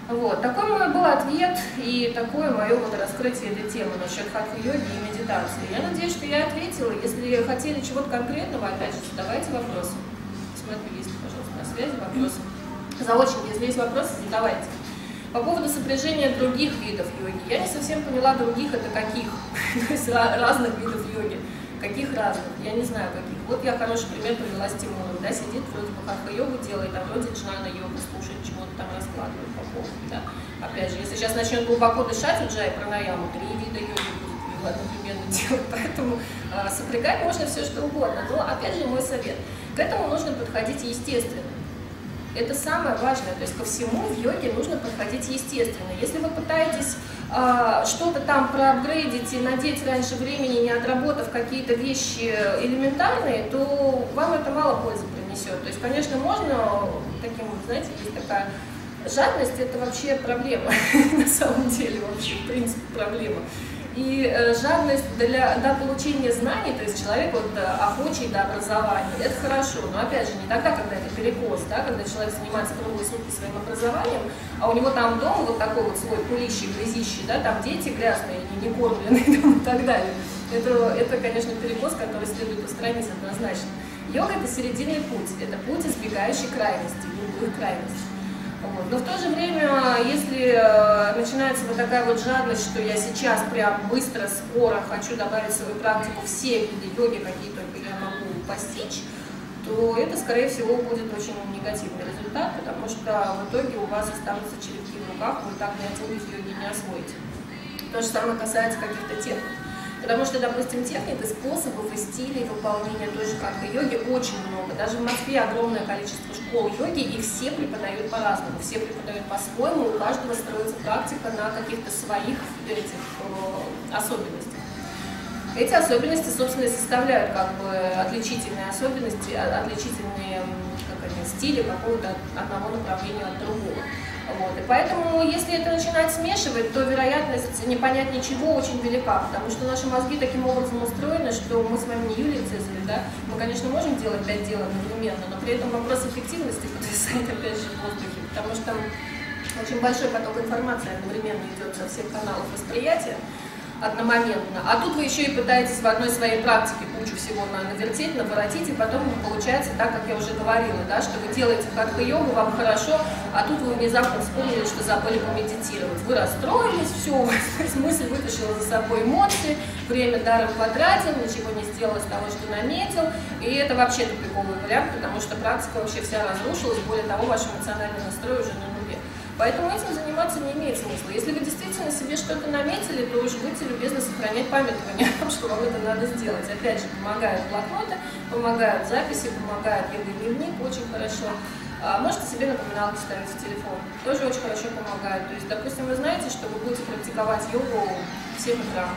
Вот. Такой мой был ответ и такое мое вот раскрытие этой темы насчет хатха-йоги и медитации. Я надеюсь, что я ответила. Если хотели чего-то конкретного, опять же, задавайте вопросы. Смотрю, есть, пожалуйста, на связи вопросы. Заочно, если есть вопросы, задавайте. По поводу сопряжения других видов йоги. Я не совсем поняла, других это каких. То есть разных видов йоги. Каких разных? Я не знаю каких. Вот я хороший пример привела с Тимуром. Да, сидит, вроде бы хатха-йогу делает, а вроде джнана-йогу слушает, чего-то там раскладывает по поводу. Да. Опять же, если сейчас начнет глубоко дышать, уджай пранаяму, 3 вида йоги будет одновременно делать. Поэтому сопрягать можно все что угодно. Но опять же мой совет. К этому нужно подходить естественно. Это самое важное, то есть ко всему в йоге нужно подходить естественно. Если вы пытаетесь что-то там проапгрейдить и надеть раньше времени, не отработав какие-то вещи элементарные, то вам это мало пользы принесет. То есть, конечно, можно таким, знаете, есть такая жадность, это вообще проблема, на самом деле, вообще, в принципе, проблема. И жадность до получения знаний, то есть человек вот охочий до образования, это хорошо, но опять же не тогда, когда это перекос, да, когда человек занимается круглые сутки своим образованием, а у него там дома вот такой вот слой пылищи, грязищи, да, там дети грязные, не кормленные и так далее. Это, конечно, перекос, который следует устранить однозначно. Йога – это серединный путь, это путь, избегающий крайности, любых крайностей. Вот. Но в то же время, если начинается вот такая вот жадность, что я сейчас прям быстро, скоро хочу добавить в свою практику все виды йоги, какие только я могу постичь, то это, скорее всего, будет очень негативный результат, потому что в итоге у вас останутся черепки в руках, вы так ни один вид йоги не освоите. То же самое касается каких-то техник. Потому что, допустим, техник и способов и стилей выполнения той же хатха-йоги очень много. Даже в Москве огромное количество школ йоги, и все преподают по-разному, все преподают по-своему, у каждого строится практика на каких-то своих особенностях. Эти особенности, собственно, и составляют как бы отличительные особенности, отличительные стили какого-то одного направления от другого. Вот. И поэтому, если это начинать смешивать, то вероятность не понять ничего очень велика, потому что наши мозги таким образом устроены, что мы с вами не Юлий Цезарь, да? Мы, конечно, можем делать 5 дел одновременно, но при этом вопрос эффективности потрясает опять же в воздухе, потому что очень большой поток информации одновременно идет со всех каналов восприятия одномоментно, а тут вы еще и пытаетесь в одной своей практике кучу всего навертеть, наворотить, и потом получается так, как я уже говорила, да, что вы делаете хатха-йогу, вам хорошо, а тут вы внезапно вспомнили, что забыли помедитировать. Вы расстроились, все, у вас мысль вытащила за собой эмоции, время даром потратил, ничего не сделал из того, что наметил, и это вообще тупиковый вариант, потому что практика вообще вся разрушилась, более того, ваш эмоциональный настрой уже на нуле. Поэтому этим заниматься не имеет смысла. Если вы действительно себе что-то наметили, то уж будьте любезны сохранять памятование о том, что вам это надо сделать. Опять же, помогают блокноты, помогают записи, помогает йога-дневник, очень хорошо. Можете себе напоминалки ставить в телефон, тоже очень хорошо помогает. То есть, допустим, вы знаете, что вы будете практиковать йогу в 7 утра.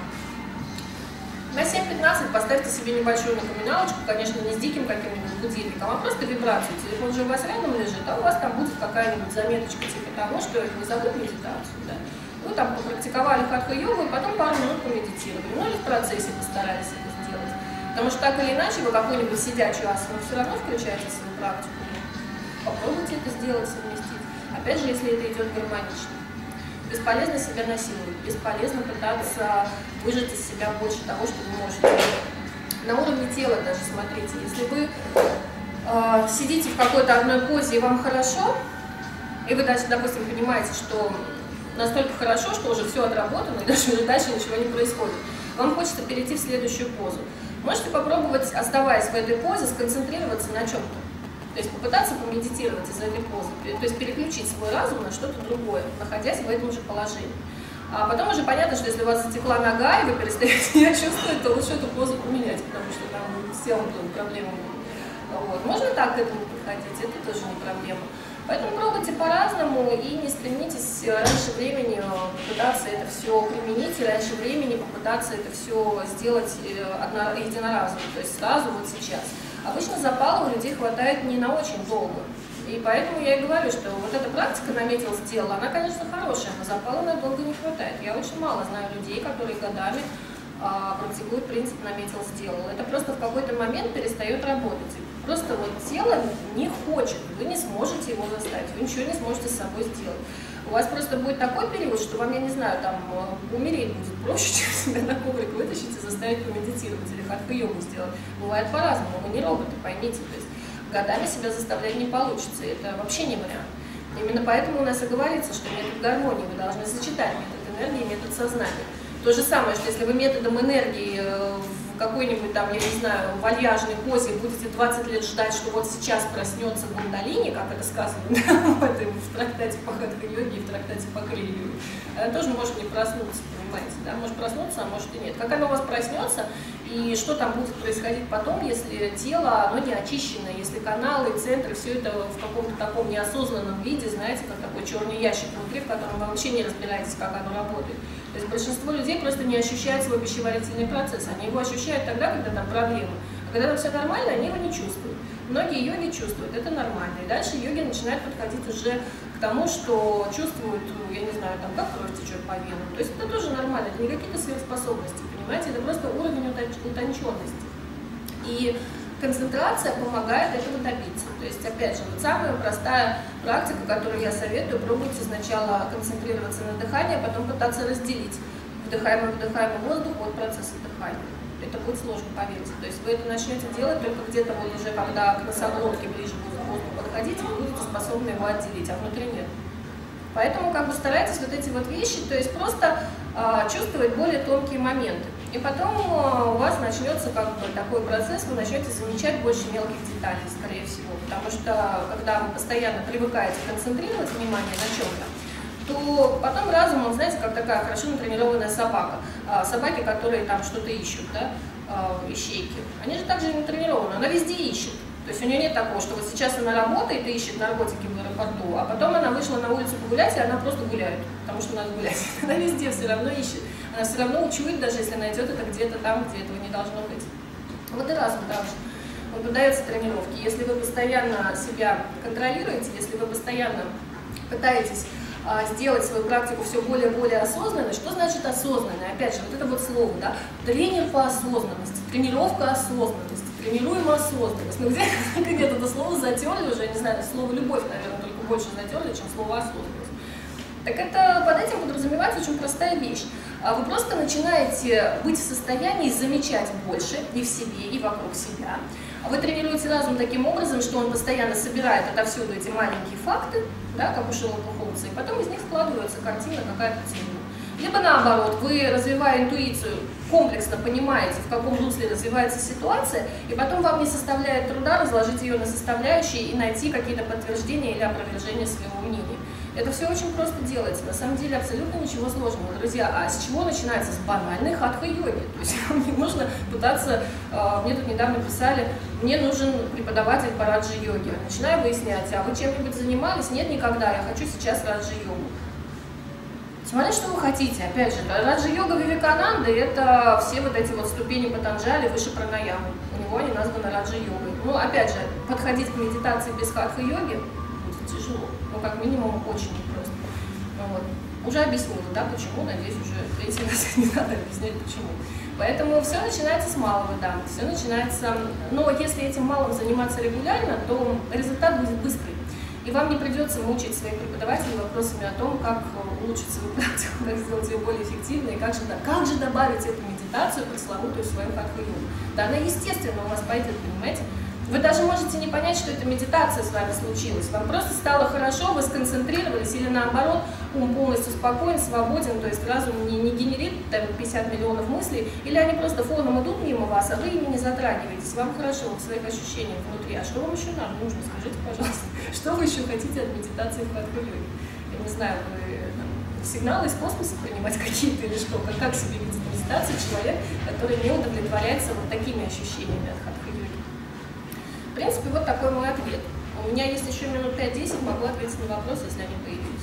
На 7:15 поставьте себе небольшую напоминалочку, конечно, не с диким каким-нибудь будильником, а просто вибрацию. Телефон же у вас рядом лежит, а у вас там будет какая-нибудь заметочка типа того, что не забудь медитацию. Да? Вы там попрактиковали хатха-йогу и потом пару минут помедитировали. Ну или в процессе постарались это сделать. Потому что так или иначе вы какую-нибудь сидячую асану все равно включаете в свою практику. Попробуйте это сделать, совместить. Опять же, если это идет гармонично. Бесполезно себя насиловать, бесполезно пытаться выжать из себя больше того, что вы можете. На уровне тела даже, смотрите, если вы сидите в какой-то одной позе и вам хорошо, и вы даже, допустим, понимаете, что настолько хорошо, что уже все отработано, и даже дальше ничего не происходит, вам хочется перейти в следующую позу. Можете попробовать, оставаясь в этой позе, сконцентрироваться на чем-то. То есть попытаться помедитировать из этой позы, то есть переключить свой разум на что-то другое, находясь в этом же положении. А потом уже понятно, что если у вас затекла нога, и вы перестаете ее чувствовать, то лучше эту позу поменять, потому что там с телом проблемы будут. Вот. Можно так к этому подходить, это тоже не проблема. Поэтому пробуйте по-разному и не стремитесь раньше времени попытаться это все применить, и раньше времени попытаться это все сделать единоразово, то есть сразу, вот сейчас. Обычно запала у людей хватает не на очень долго. И поэтому я и говорю, что вот эта практика наметил, сделала, она, конечно, хорошая, но запала на долго не хватает. Я очень мало знаю людей, которые годами практикуют принцип наметил, сделал. Это просто в какой-то момент перестает работать. Просто вот тело не хочет, вы не сможете его заставить, вы ничего не сможете с собой сделать. У вас просто будет такой период, что вам, я не знаю, там умереть будет проще, чем себя на коврик вытащить и заставить помедитировать или хатха-йогу сделать. Бывает по-разному, мы не роботы, поймите. То есть годами себя заставлять не получится, это вообще не вариант. Именно поэтому у нас и говорится, что метод гармонии вы должны сочетать метод энергии и метод сознания. То же самое, что если вы методом энергии в какой-нибудь там, я не знаю, вальяжной позе будете 20 лет ждать, что вот сейчас проснется кундалини, как это сказано в трактате по хатха-йоге и в трактате по крия-йоге, она тоже может не проснуться, понимаете, да? Может проснуться, а может и нет. Как оно у вас проснется и что там будет происходить потом, если тело, оно не очищено, если каналы, центры, все это в каком-то таком неосознанном виде, знаете, как такой черный ящик внутри, в котором вы вообще не разбираетесь, как оно работает. То есть большинство людей просто не ощущают свой пищеварительный процесс, они его ощущают тогда, когда там проблемы. А когда там все нормально, они его не чувствуют. Многие йоги чувствуют, это нормально. И дальше йоги начинают подходить уже к тому, что чувствуют, я не знаю, там, как кровь течет по венам. То есть это тоже нормально, это не какие-то сверхспособности, понимаете, это просто уровень утонченности. И концентрация помогает этого добиться. То есть, опять же, вот самая простая практика, которую я советую, пробуйте сначала концентрироваться на дыхании, а потом пытаться разделить вдыхаемый воздух от процесса дыхания. Это будет сложно, поверьте. То есть вы это начнете делать только где-то вот уже, когда к носоглотке ближе будет воздух подходить, вы будете способны его отделить, а внутри нет. Поэтому как бы старайтесь вот эти вот вещи, то есть просто чувствовать более тонкие моменты. И потом у вас начнется как бы такой процесс, вы начнете замечать больше мелких деталей, скорее всего. Потому что когда вы постоянно привыкаете концентрировать внимание на чем-то, то потом разум, он, знаете, как такая хорошо натренированная собака. Собаки, которые там что-то ищут, да, ищейки, они же также натренированы, она везде ищет. То есть у нее нет такого, что вот сейчас она работает и ищет наркотики в аэропорту, а потом она вышла на улицу погулять, и она просто гуляет, потому что надо гулять. Она везде все равно ищет. Она все равно учует, даже если найдет это где-то там, где этого не должно быть. Вот и разум также. Он поддается тренировке. Если вы постоянно себя контролируете, если вы постоянно пытаетесь сделать свою практику все более и более осознанной. Что значит осознанной? Опять же, вот это вот слово, да, тренер по осознанности, тренировка осознанности, тренируем осознанность. Ну где-то это слово затерли уже, я не знаю, слово любовь, наверное, только больше затерли, чем слово осознанность. Так это под этим подразумевается очень простая вещь. Вы просто начинаете быть в состоянии замечать больше и в себе, и вокруг себя. Вы тренируете разум таким образом, что он постоянно собирает отовсюду эти маленькие факты, да, как у Шерлока Холмса, и потом из них складывается картина какая-то цельная. Либо наоборот, вы, развивая интуицию, комплексно понимаете, в каком русле развивается ситуация, и потом вам не составляет труда разложить ее на составляющие и найти какие-то подтверждения или опровержения своего мнения. Это все очень просто делается, на самом деле абсолютно ничего сложного, друзья. А с чего начинается? С банальной хатха-йоги. То есть вам не нужно пытаться, мне тут недавно писали, мне нужен преподаватель по раджа-йоге. Начинаю выяснять, а вы чем-нибудь занимались? Нет, никогда, я хочу сейчас раджа-йогу. Смотрите, что вы хотите. Опять же, раджа-йога Вивекананды – это все вот эти вот ступени Патанджали выше пранаямы. У него они названы раджа-йогой. Ну, опять же, подходить к медитации без хатха-йоги будет тяжело. Ну, как минимум, очень непросто. Вот. Уже объяснила, да, почему, надеюсь, уже третий раз не надо объяснять, почему. Поэтому все начинается с малого, да, все начинается, но если этим малым заниматься регулярно, то результат будет быстрый. И вам не придется мучить своих преподавателей вопросами о том, как улучшить свою практику, как сделать ее более эффективной, и как же добавить эту медитацию пресловутую в свою хатха-йогу. Да, она естественно у вас пойдет, понимаете? Вы даже можете не понять, что эта медитация с вами случилась. Вам просто стало хорошо, вы сконцентрировались, или наоборот, ум полностью спокоен, свободен, то есть разум не генерит там, 50 миллионов мыслей, или они просто фоном идут мимо вас, а вы ими не затрагиваетесь. Вам хорошо в своих ощущениях внутри. А что вам еще нужно? Скажите, пожалуйста, что вы еще хотите от медитации в хатха-йоге? Я не знаю, вы сигналы из космоса принимать какие-то или что? Как себе видит медитацию человек, который не удовлетворяется вот такими ощущениями от хатха-йоги? В принципе, вот такой мой ответ. У меня есть еще минут 5-10, могу ответить на вопросы, если они появились.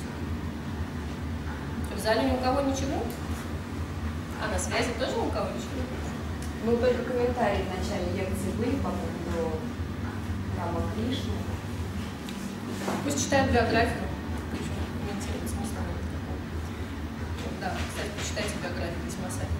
В зале ни у кого ничего? А на связи тоже ни у кого ничего? Ну, только комментарии в начале лекции были по поводу Рама Кришны. Пусть читают биографию. Причем комментировать смысла нет такого. Да, кстати, почитайте биографию, весьма советую.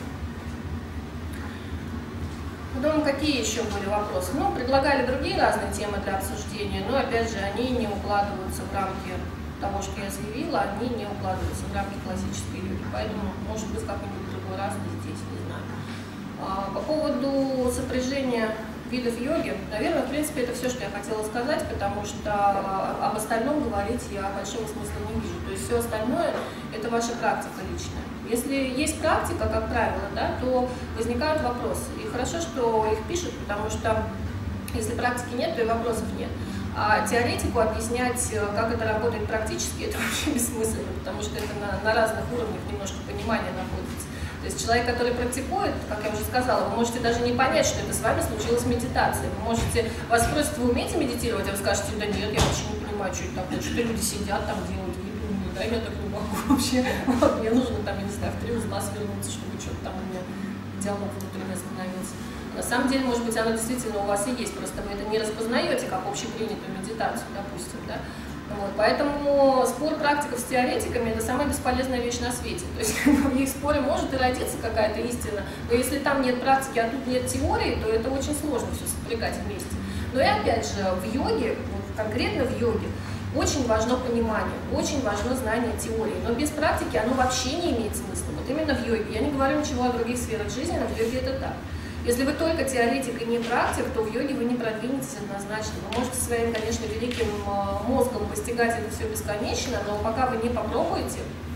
Потом, какие еще были вопросы? Ну, предлагали другие разные темы для обсуждения, но, опять же, они не укладываются в рамки того, что я заявила, они не укладываются в рамки классической йоги. Поэтому, может быть, как-нибудь в другой раз здесь, не знаю. По поводу сопряжения видов йоги, наверное, в принципе, это все, что я хотела сказать, потому что об остальном говорить я большого смысла не вижу. То есть все остальное – это ваша практика личная. Если есть практика, как правило, да, то возникают вопросы. И хорошо, что их пишут, потому что если практики нет, то и вопросов нет. А теоретику объяснять, как это работает практически, это вообще бессмысленно, потому что это на разных уровнях немножко понимания находится. То есть человек, который практикует, как я уже сказала, вы можете даже не понять, что это с вами случилась медитация. Вы можете, вас спросят, вы умеете медитировать, а вы скажете, да нет, я вообще не понимаю, что это такое, что люди сидят там делают, да, я так не могу вообще. Вот, мне нужно там, я не знаю, в 3 узла свернуться, чтобы что-то там у меня диалог внутренне остановился. На самом деле, может быть, оно действительно у вас и есть, просто вы это не распознаете как общепринятую медитацию, допустим, да? Вот, поэтому спор практиков с теоретиками – это самая бесполезная вещь на свете. То есть в их споре может и родиться какая-то истина, но если там нет практики, а тут нет теории, то это очень сложно все сопрягать вместе. Но и опять же, в йоге, вот конкретно в йоге, очень важно понимание, очень важно знание теории, но без практики оно вообще не имеет смысла. Вот именно в йоге. Я не говорю ничего о других сферах жизни, но в йоге это так. Если вы только теоретик и не практик, то в йоге вы не продвинетесь однозначно. Вы можете своим, конечно, великим мозгом постигать это все бесконечно, но пока вы не попробуете,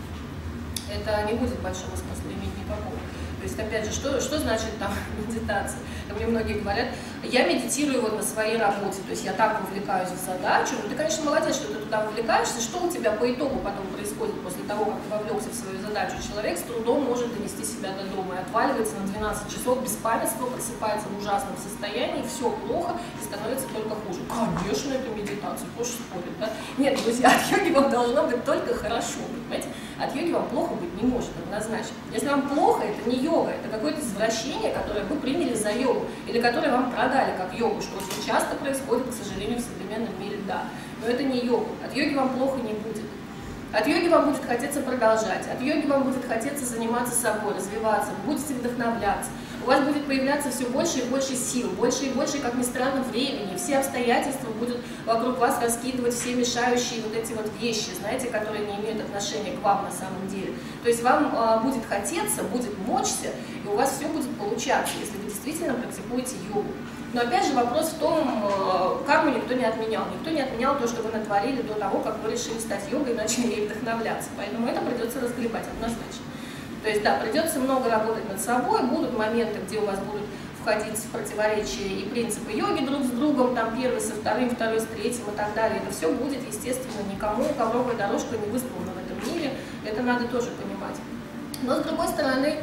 это не будет большого смысла иметь никакого. То есть, опять же, что значит там медитация? Мне многие говорят, я медитирую вот на своей работе, то есть я так вовлекаюсь в задачу. Ну, ты, конечно, молодец, что ты туда вовлекаешься. Что у тебя по итогу потом происходит после того, как ты вовлекся в свою задачу? Человек с трудом может донести себя до дома и отваливается на 12 часов, беспамятство, просыпается в ужасном состоянии, все плохо и становится только хуже. Конечно, это медитация, кто же спорит, да? Нет, друзья, от йоги вам должно быть только хорошо, понимаете? От йоги вам плохо быть не может, однозначно. Если вам плохо, это не йога, это какое-то извращение, которое вы приняли за йогу, или которое вам продали как йогу, что очень часто происходит, к сожалению, в современном мире, да. Но это не йога. От йоги вам плохо не будет. От йоги вам будет хотеться продолжать, от йоги вам будет хотеться заниматься собой, развиваться, вы будете вдохновляться. У вас будет появляться все больше и больше сил, больше и больше, как ни странно, времени. Все обстоятельства будут вокруг вас раскидывать все мешающие вот эти вот вещи, знаете, которые не имеют отношения к вам на самом деле. То есть вам будет хотеться, будет мочься, и у вас все будет получаться, если вы действительно практикуете йогу. Но опять же вопрос в том, карму никто не отменял. Никто не отменял то, что вы натворили до того, как вы решили стать йогой и начали ей вдохновляться. Поэтому это придется разгребать однозначно. То есть, да, придется много работать над собой, будут моменты, где у вас будут входить в противоречия и принципы йоги друг с другом, там первый со вторым, второй с третьим и так далее. Это все будет, естественно, никому ковровая дорожка не выстлана в этом мире, это надо тоже понимать. Но, с другой стороны,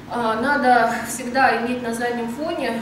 надо всегда иметь на заднем фоне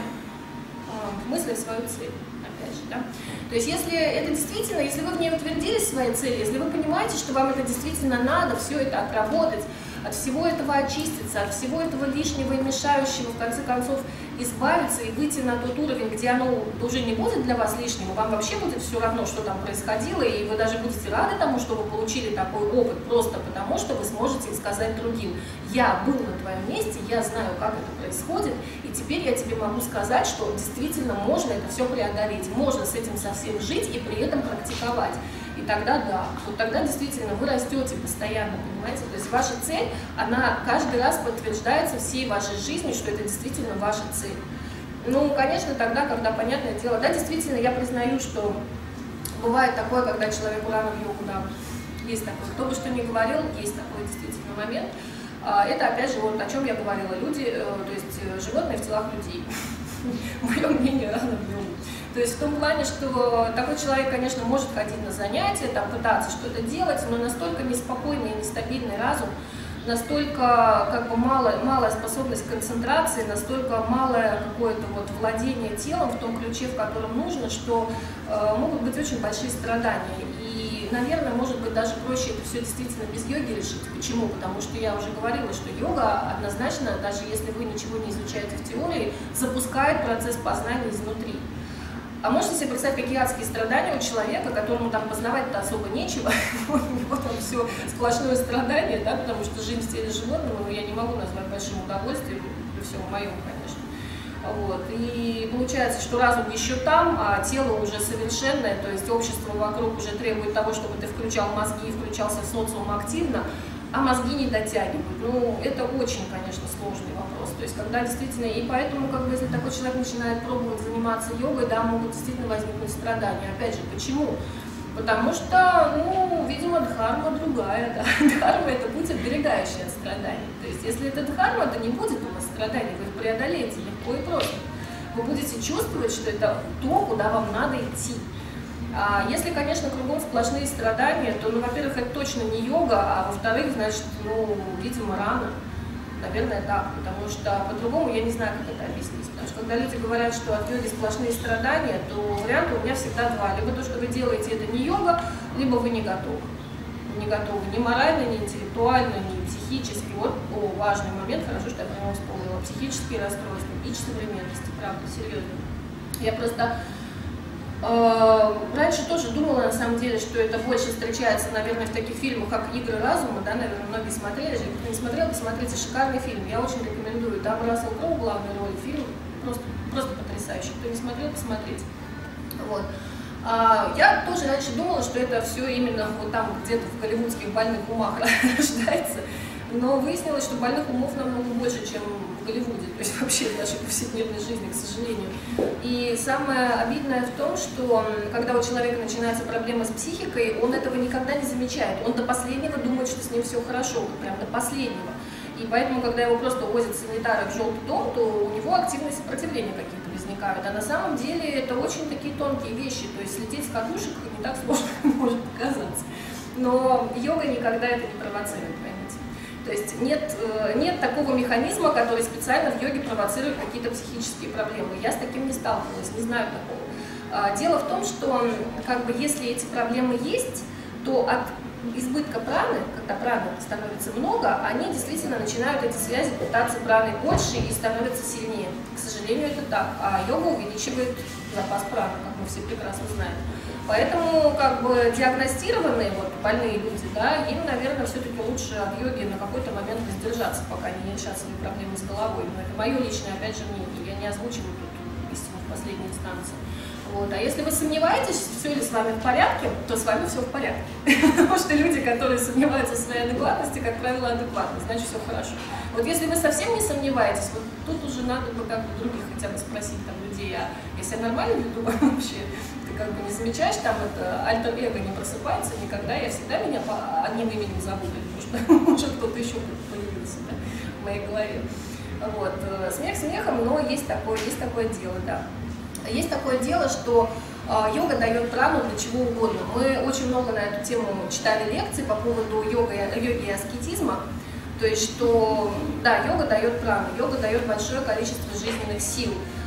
в мысли свою цель, опять же, да. То есть, если это действительно, если вы в ней утвердились своей цели, если вы понимаете, что вам это действительно надо, все это отработать, от всего этого очиститься, от всего этого лишнего и мешающего, в конце концов, избавиться и выйти на тот уровень, где оно уже не будет для вас лишним, вам вообще будет все равно, что там происходило, и вы даже будете рады тому, что вы получили такой опыт, просто потому, что вы сможете сказать другим: я был на твоем месте, я знаю, как это происходит, и теперь я тебе могу сказать, что действительно можно это все преодолеть, можно с этим совсем жить и при этом практиковать. И тогда да, вот тогда действительно вы растете постоянно, понимаете? То есть ваша цель, она каждый раз подтверждается всей вашей жизни, что это действительно ваша цель. Ну, конечно, тогда, когда, понятное дело, да, действительно, я признаю, что бывает такое, когда человеку рано в йогу, да, есть такое, кто бы что ни говорил, есть такой действительно момент. Это, опять же, вот о чем я говорила, люди, то есть животные в телах людей. Мое мнение, рано в йогу. То есть в том плане, что такой человек, конечно, может ходить на занятия, там, пытаться что-то делать, но настолько неспокойный и нестабильный разум, настолько как бы малая способность к концентрации, настолько малое какое-то вот владение телом в том ключе, в котором нужно, что могут быть очень большие страдания. И, наверное, может быть, даже проще это все действительно без йоги решить. Почему? Потому что я уже говорила, что йога однозначно, даже если вы ничего не изучаете в теории, запускает процесс познания изнутри. А можете себе представить, какие адские страдания у человека, которому там познавать-то особо нечего, вот там все сплошное страдание, да, потому что жизнь в теле животного, я не могу назвать большим удовольствием, при всем моем, конечно. Вот. И получается, что разум еще там, а тело уже совершенное, то есть общество вокруг уже требует того, чтобы ты включал мозги и включался в социум активно, а мозги не дотягивают. Ну, это очень, конечно, сложный вопрос. То есть, когда действительно, и поэтому, как бы, если такой человек начинает пробовать заниматься йогой, да, могут действительно возникнуть страдания. Опять же, почему? Потому что, ну, видимо, дхарма другая, да. Дхарма – это путь, оберегающий от страданий. То есть, если это дхарма, то не будет у вас страданий, вы их преодолеете легко и просто. Вы будете чувствовать, что это то, куда вам надо идти. А если, конечно, кругом сплошные страдания, то, ну, во-первых, это точно не йога, а во-вторых, значит, ну, видимо, рано. Наверное, так, потому что по-другому я не знаю, как это объяснить. Потому что когда люди говорят, что от йоги сплошные страдания, то варианты у меня всегда два. Либо то, что вы делаете, это не йога, либо вы не готовы. Не готовы ни морально, ни интеллектуально, ни психически. Вот важный момент, хорошо, что я про него вспомнила. Психические расстройства, бич современности, правда, серьезно. Я просто раньше тоже думала, на самом деле, что это больше встречается, наверное, в таких фильмах, как «Игры разума», да, наверное, многие смотрели. Если кто не смотрел, посмотрите, шикарный фильм, я очень рекомендую. Там Рассел Кроу, главная роль, фильм просто потрясающий. Кто не смотрел, посмотрите. Вот. Я тоже раньше думала, что это все именно вот там где-то в голливудских больных умах рождается, но выяснилось, что больных умов намного больше, чем в Голливуде, то есть вообще в нашей повседневной жизни, к сожалению. И самое обидное в том, что когда у человека начинается проблема с психикой, он этого никогда не замечает, он до последнего думает, что с ним все хорошо, вот прям до последнего. И поэтому, когда его просто возят санитары в желтый дом, то у него активные сопротивления какие-то возникают. А на самом деле это очень такие тонкие вещи, то есть слететь с катушек не так сложно может показаться. Но йога никогда это не провоцирует, поймите. То есть нет такого механизма, который специально в йоге провоцирует какие-то психические проблемы. Я с таким не сталкивалась, не знаю такого. Дело в том, что как бы, если эти проблемы есть, то от избытка праны, когда праны становится много, они действительно начинают эти связи пытаться праной больше и становятся сильнее. К сожалению, это так. А йога увеличивает запас праны, как мы все прекрасно знаем. Поэтому как бы диагностированные вот, больные люди, да, им, наверное, все-таки лучше от йоги на какой-то момент воздержаться, пока не решат свои проблемы с головой. Но это мое личное, опять же, мнение. Я не озвучиваю тут истину в последней инстанции. Вот. А если вы сомневаетесь, все ли с вами в порядке, то с вами все в порядке. Потому что люди, которые сомневаются в своей адекватности, как правило, адекватны, значит, все хорошо. Вот если вы совсем не сомневаетесь, вот тут уже надо бы как бы других хотя бы спросить там людей, а если я нормально веду вообще, ты как бы не замечаешь, там это альтер-эго не просыпается никогда, я всегда меня по одним именем забуду, потому что уже кто-то еще появился, да, в моей голове. Вот. Смех смехом, но есть такое дело, да. Есть такое дело, что йога дает прану для чего угодно. Мы очень много на эту тему читали лекции по поводу йоги и аскетизма. То есть, что, да, йога дает прану, йога дает большое количество жизненных сил.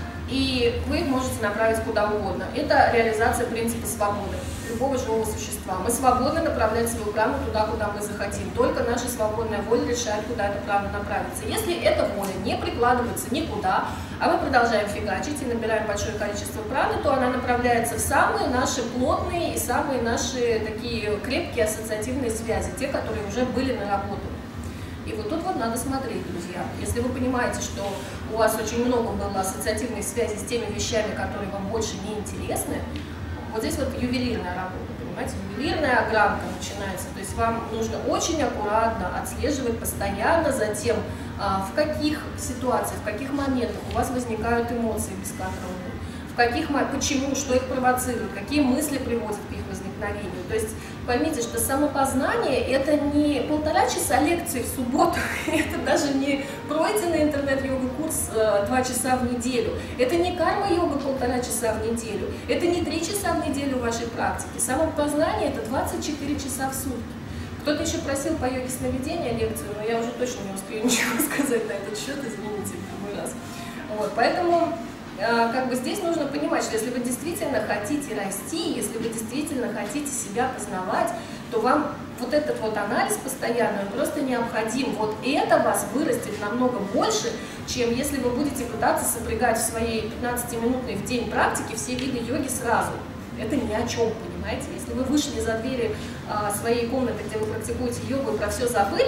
И вы их можете направить куда угодно. Это реализация принципа свободы любого живого существа. Мы свободны направлять свою прану туда, куда мы захотим. Только наша свободная воля решает, куда эта прана направится. Если эта воля не прикладывается никуда, а мы продолжаем фигачить и набираем большое количество праны, то она направляется в самые наши плотные и самые наши такие крепкие ассоциативные связи, те, которые уже были наработаны. И вот тут вот надо смотреть, друзья. Если вы понимаете, что у вас очень много было ассоциативных связей с теми вещами, которые вам больше не интересны, вот здесь вот ювелирная работа, понимаете, ювелирная огранка начинается. То есть вам нужно очень аккуратно отслеживать постоянно за тем, в каких ситуациях, в каких моментах у вас возникают эмоции бесконтрольные, почему, что их провоцирует, какие мысли приводят к их возникновению. То есть поймите, что самопознание – это не 1,5 часа лекции в субботу, это даже не пройденный интернет-йога курс 2 часа в неделю, это не карма-йога 1,5 часа в неделю, это не 3 часа в неделю вашей практики. Самопознание – это 24 часа в сутки. Кто-то еще просил по йоге сновидения лекцию, но я уже точно не успею ничего сказать на этот счет, извините, в другой раз. Вот, поэтому как бы здесь нужно понимать, что если вы действительно хотите расти, если вы действительно хотите себя познавать, то вам вот этот вот анализ постоянный, он просто необходим. Вот это вас вырастет намного больше, чем если вы будете пытаться сопрягать в своей 15-минутной в день практике все виды йоги сразу. Это ни о чем, понимаете? Если вы вышли за двери своей комнаты, где вы практикуете йогу, и про все забыли,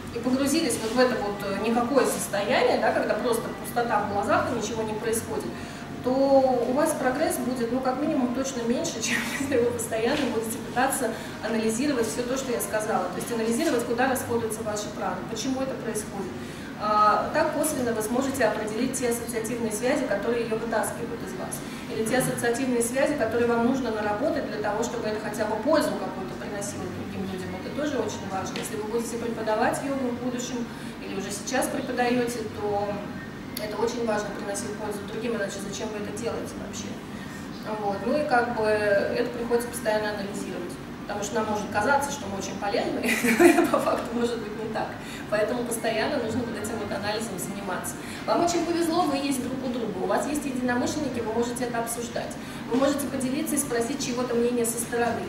и погрузились вот в это вот никакое состояние, да, когда просто пустота в глазах и ничего не происходит, то у вас прогресс будет, ну, как минимум, точно меньше, чем если вы постоянно будете пытаться анализировать все то, что я сказала. То есть анализировать, куда расходуются ваши праны, почему это происходит. Так косвенно вы сможете определить те ассоциативные связи, которые ее вытаскивают из вас. Или те ассоциативные связи, которые вам нужно наработать для того, чтобы это хотя бы пользу какую-то приносило другим людям. Это тоже очень важно. Если вы будете преподавать йогу в будущем, или уже сейчас преподаете, то это очень важно приносить пользу другим, иначе зачем вы это делаете вообще. Вот. Ну и как бы это приходится постоянно анализировать. Потому что нам может казаться, что мы очень полезны, но это по факту может быть не так. Поэтому постоянно нужно вот этим вот анализом заниматься. Вам очень повезло, вы есть друг у друга, у вас есть единомышленники, вы можете это обсуждать. Вы можете поделиться и спросить чего-то мнения со стороны.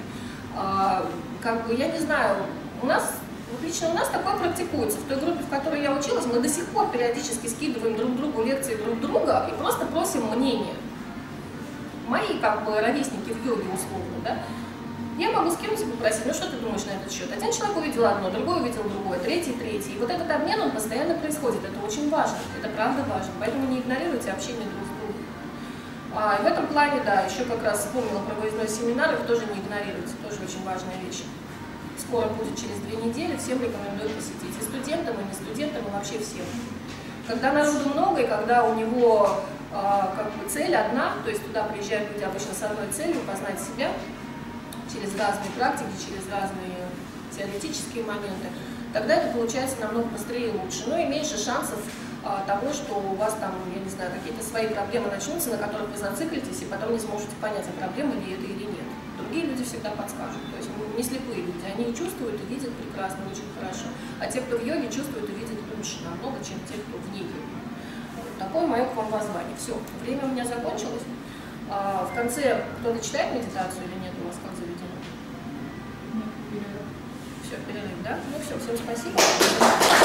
Как бы, я не знаю, у нас, вот лично у нас такое практикуется. В той группе, в которой я училась, мы до сих пор периодически скидываем друг другу лекции друг друга и просто просим мнения. Мои как бы ровесники в йоге условно, да? Я могу скинуть и попросить, ну что ты думаешь на этот счет? Один человек увидел одно, другой увидел другое, третий. И вот этот обмен, он постоянно происходит. Это очень важно, это правда важно. Поэтому не игнорируйте общение друг с другом. И в этом плане, да, еще как раз вспомнила про выездной семинар, их тоже не игнорируйте, тоже очень важная вещь. Скоро будет через 2 недели, всем рекомендую посетить. И студентам, и не студентам, и вообще всем. Когда народу много, и когда у него как бы цель одна, то есть туда приезжают люди обычно с одной целью, познать себя, через разные практики, через разные теоретические моменты, тогда это получается намного быстрее и лучше. Ну и меньше шансов того, что у вас там, я не знаю, какие-то свои проблемы начнутся, на которых вы зациклитесь, и потом не сможете понять, а проблема ли это или нет. Другие люди всегда подскажут. То есть не слепые люди, они и чувствуют, и видят прекрасно, очень хорошо. А те, кто в йоге, чувствуют и видят лучше намного, чем те, кто вне йоги. Вот такое мое к вам воззвание. Все, время у меня закончилось. В конце кто-то читает медитацию или нет у вас, как заведено? Все, перерыв, да? Ну все, всем спасибо.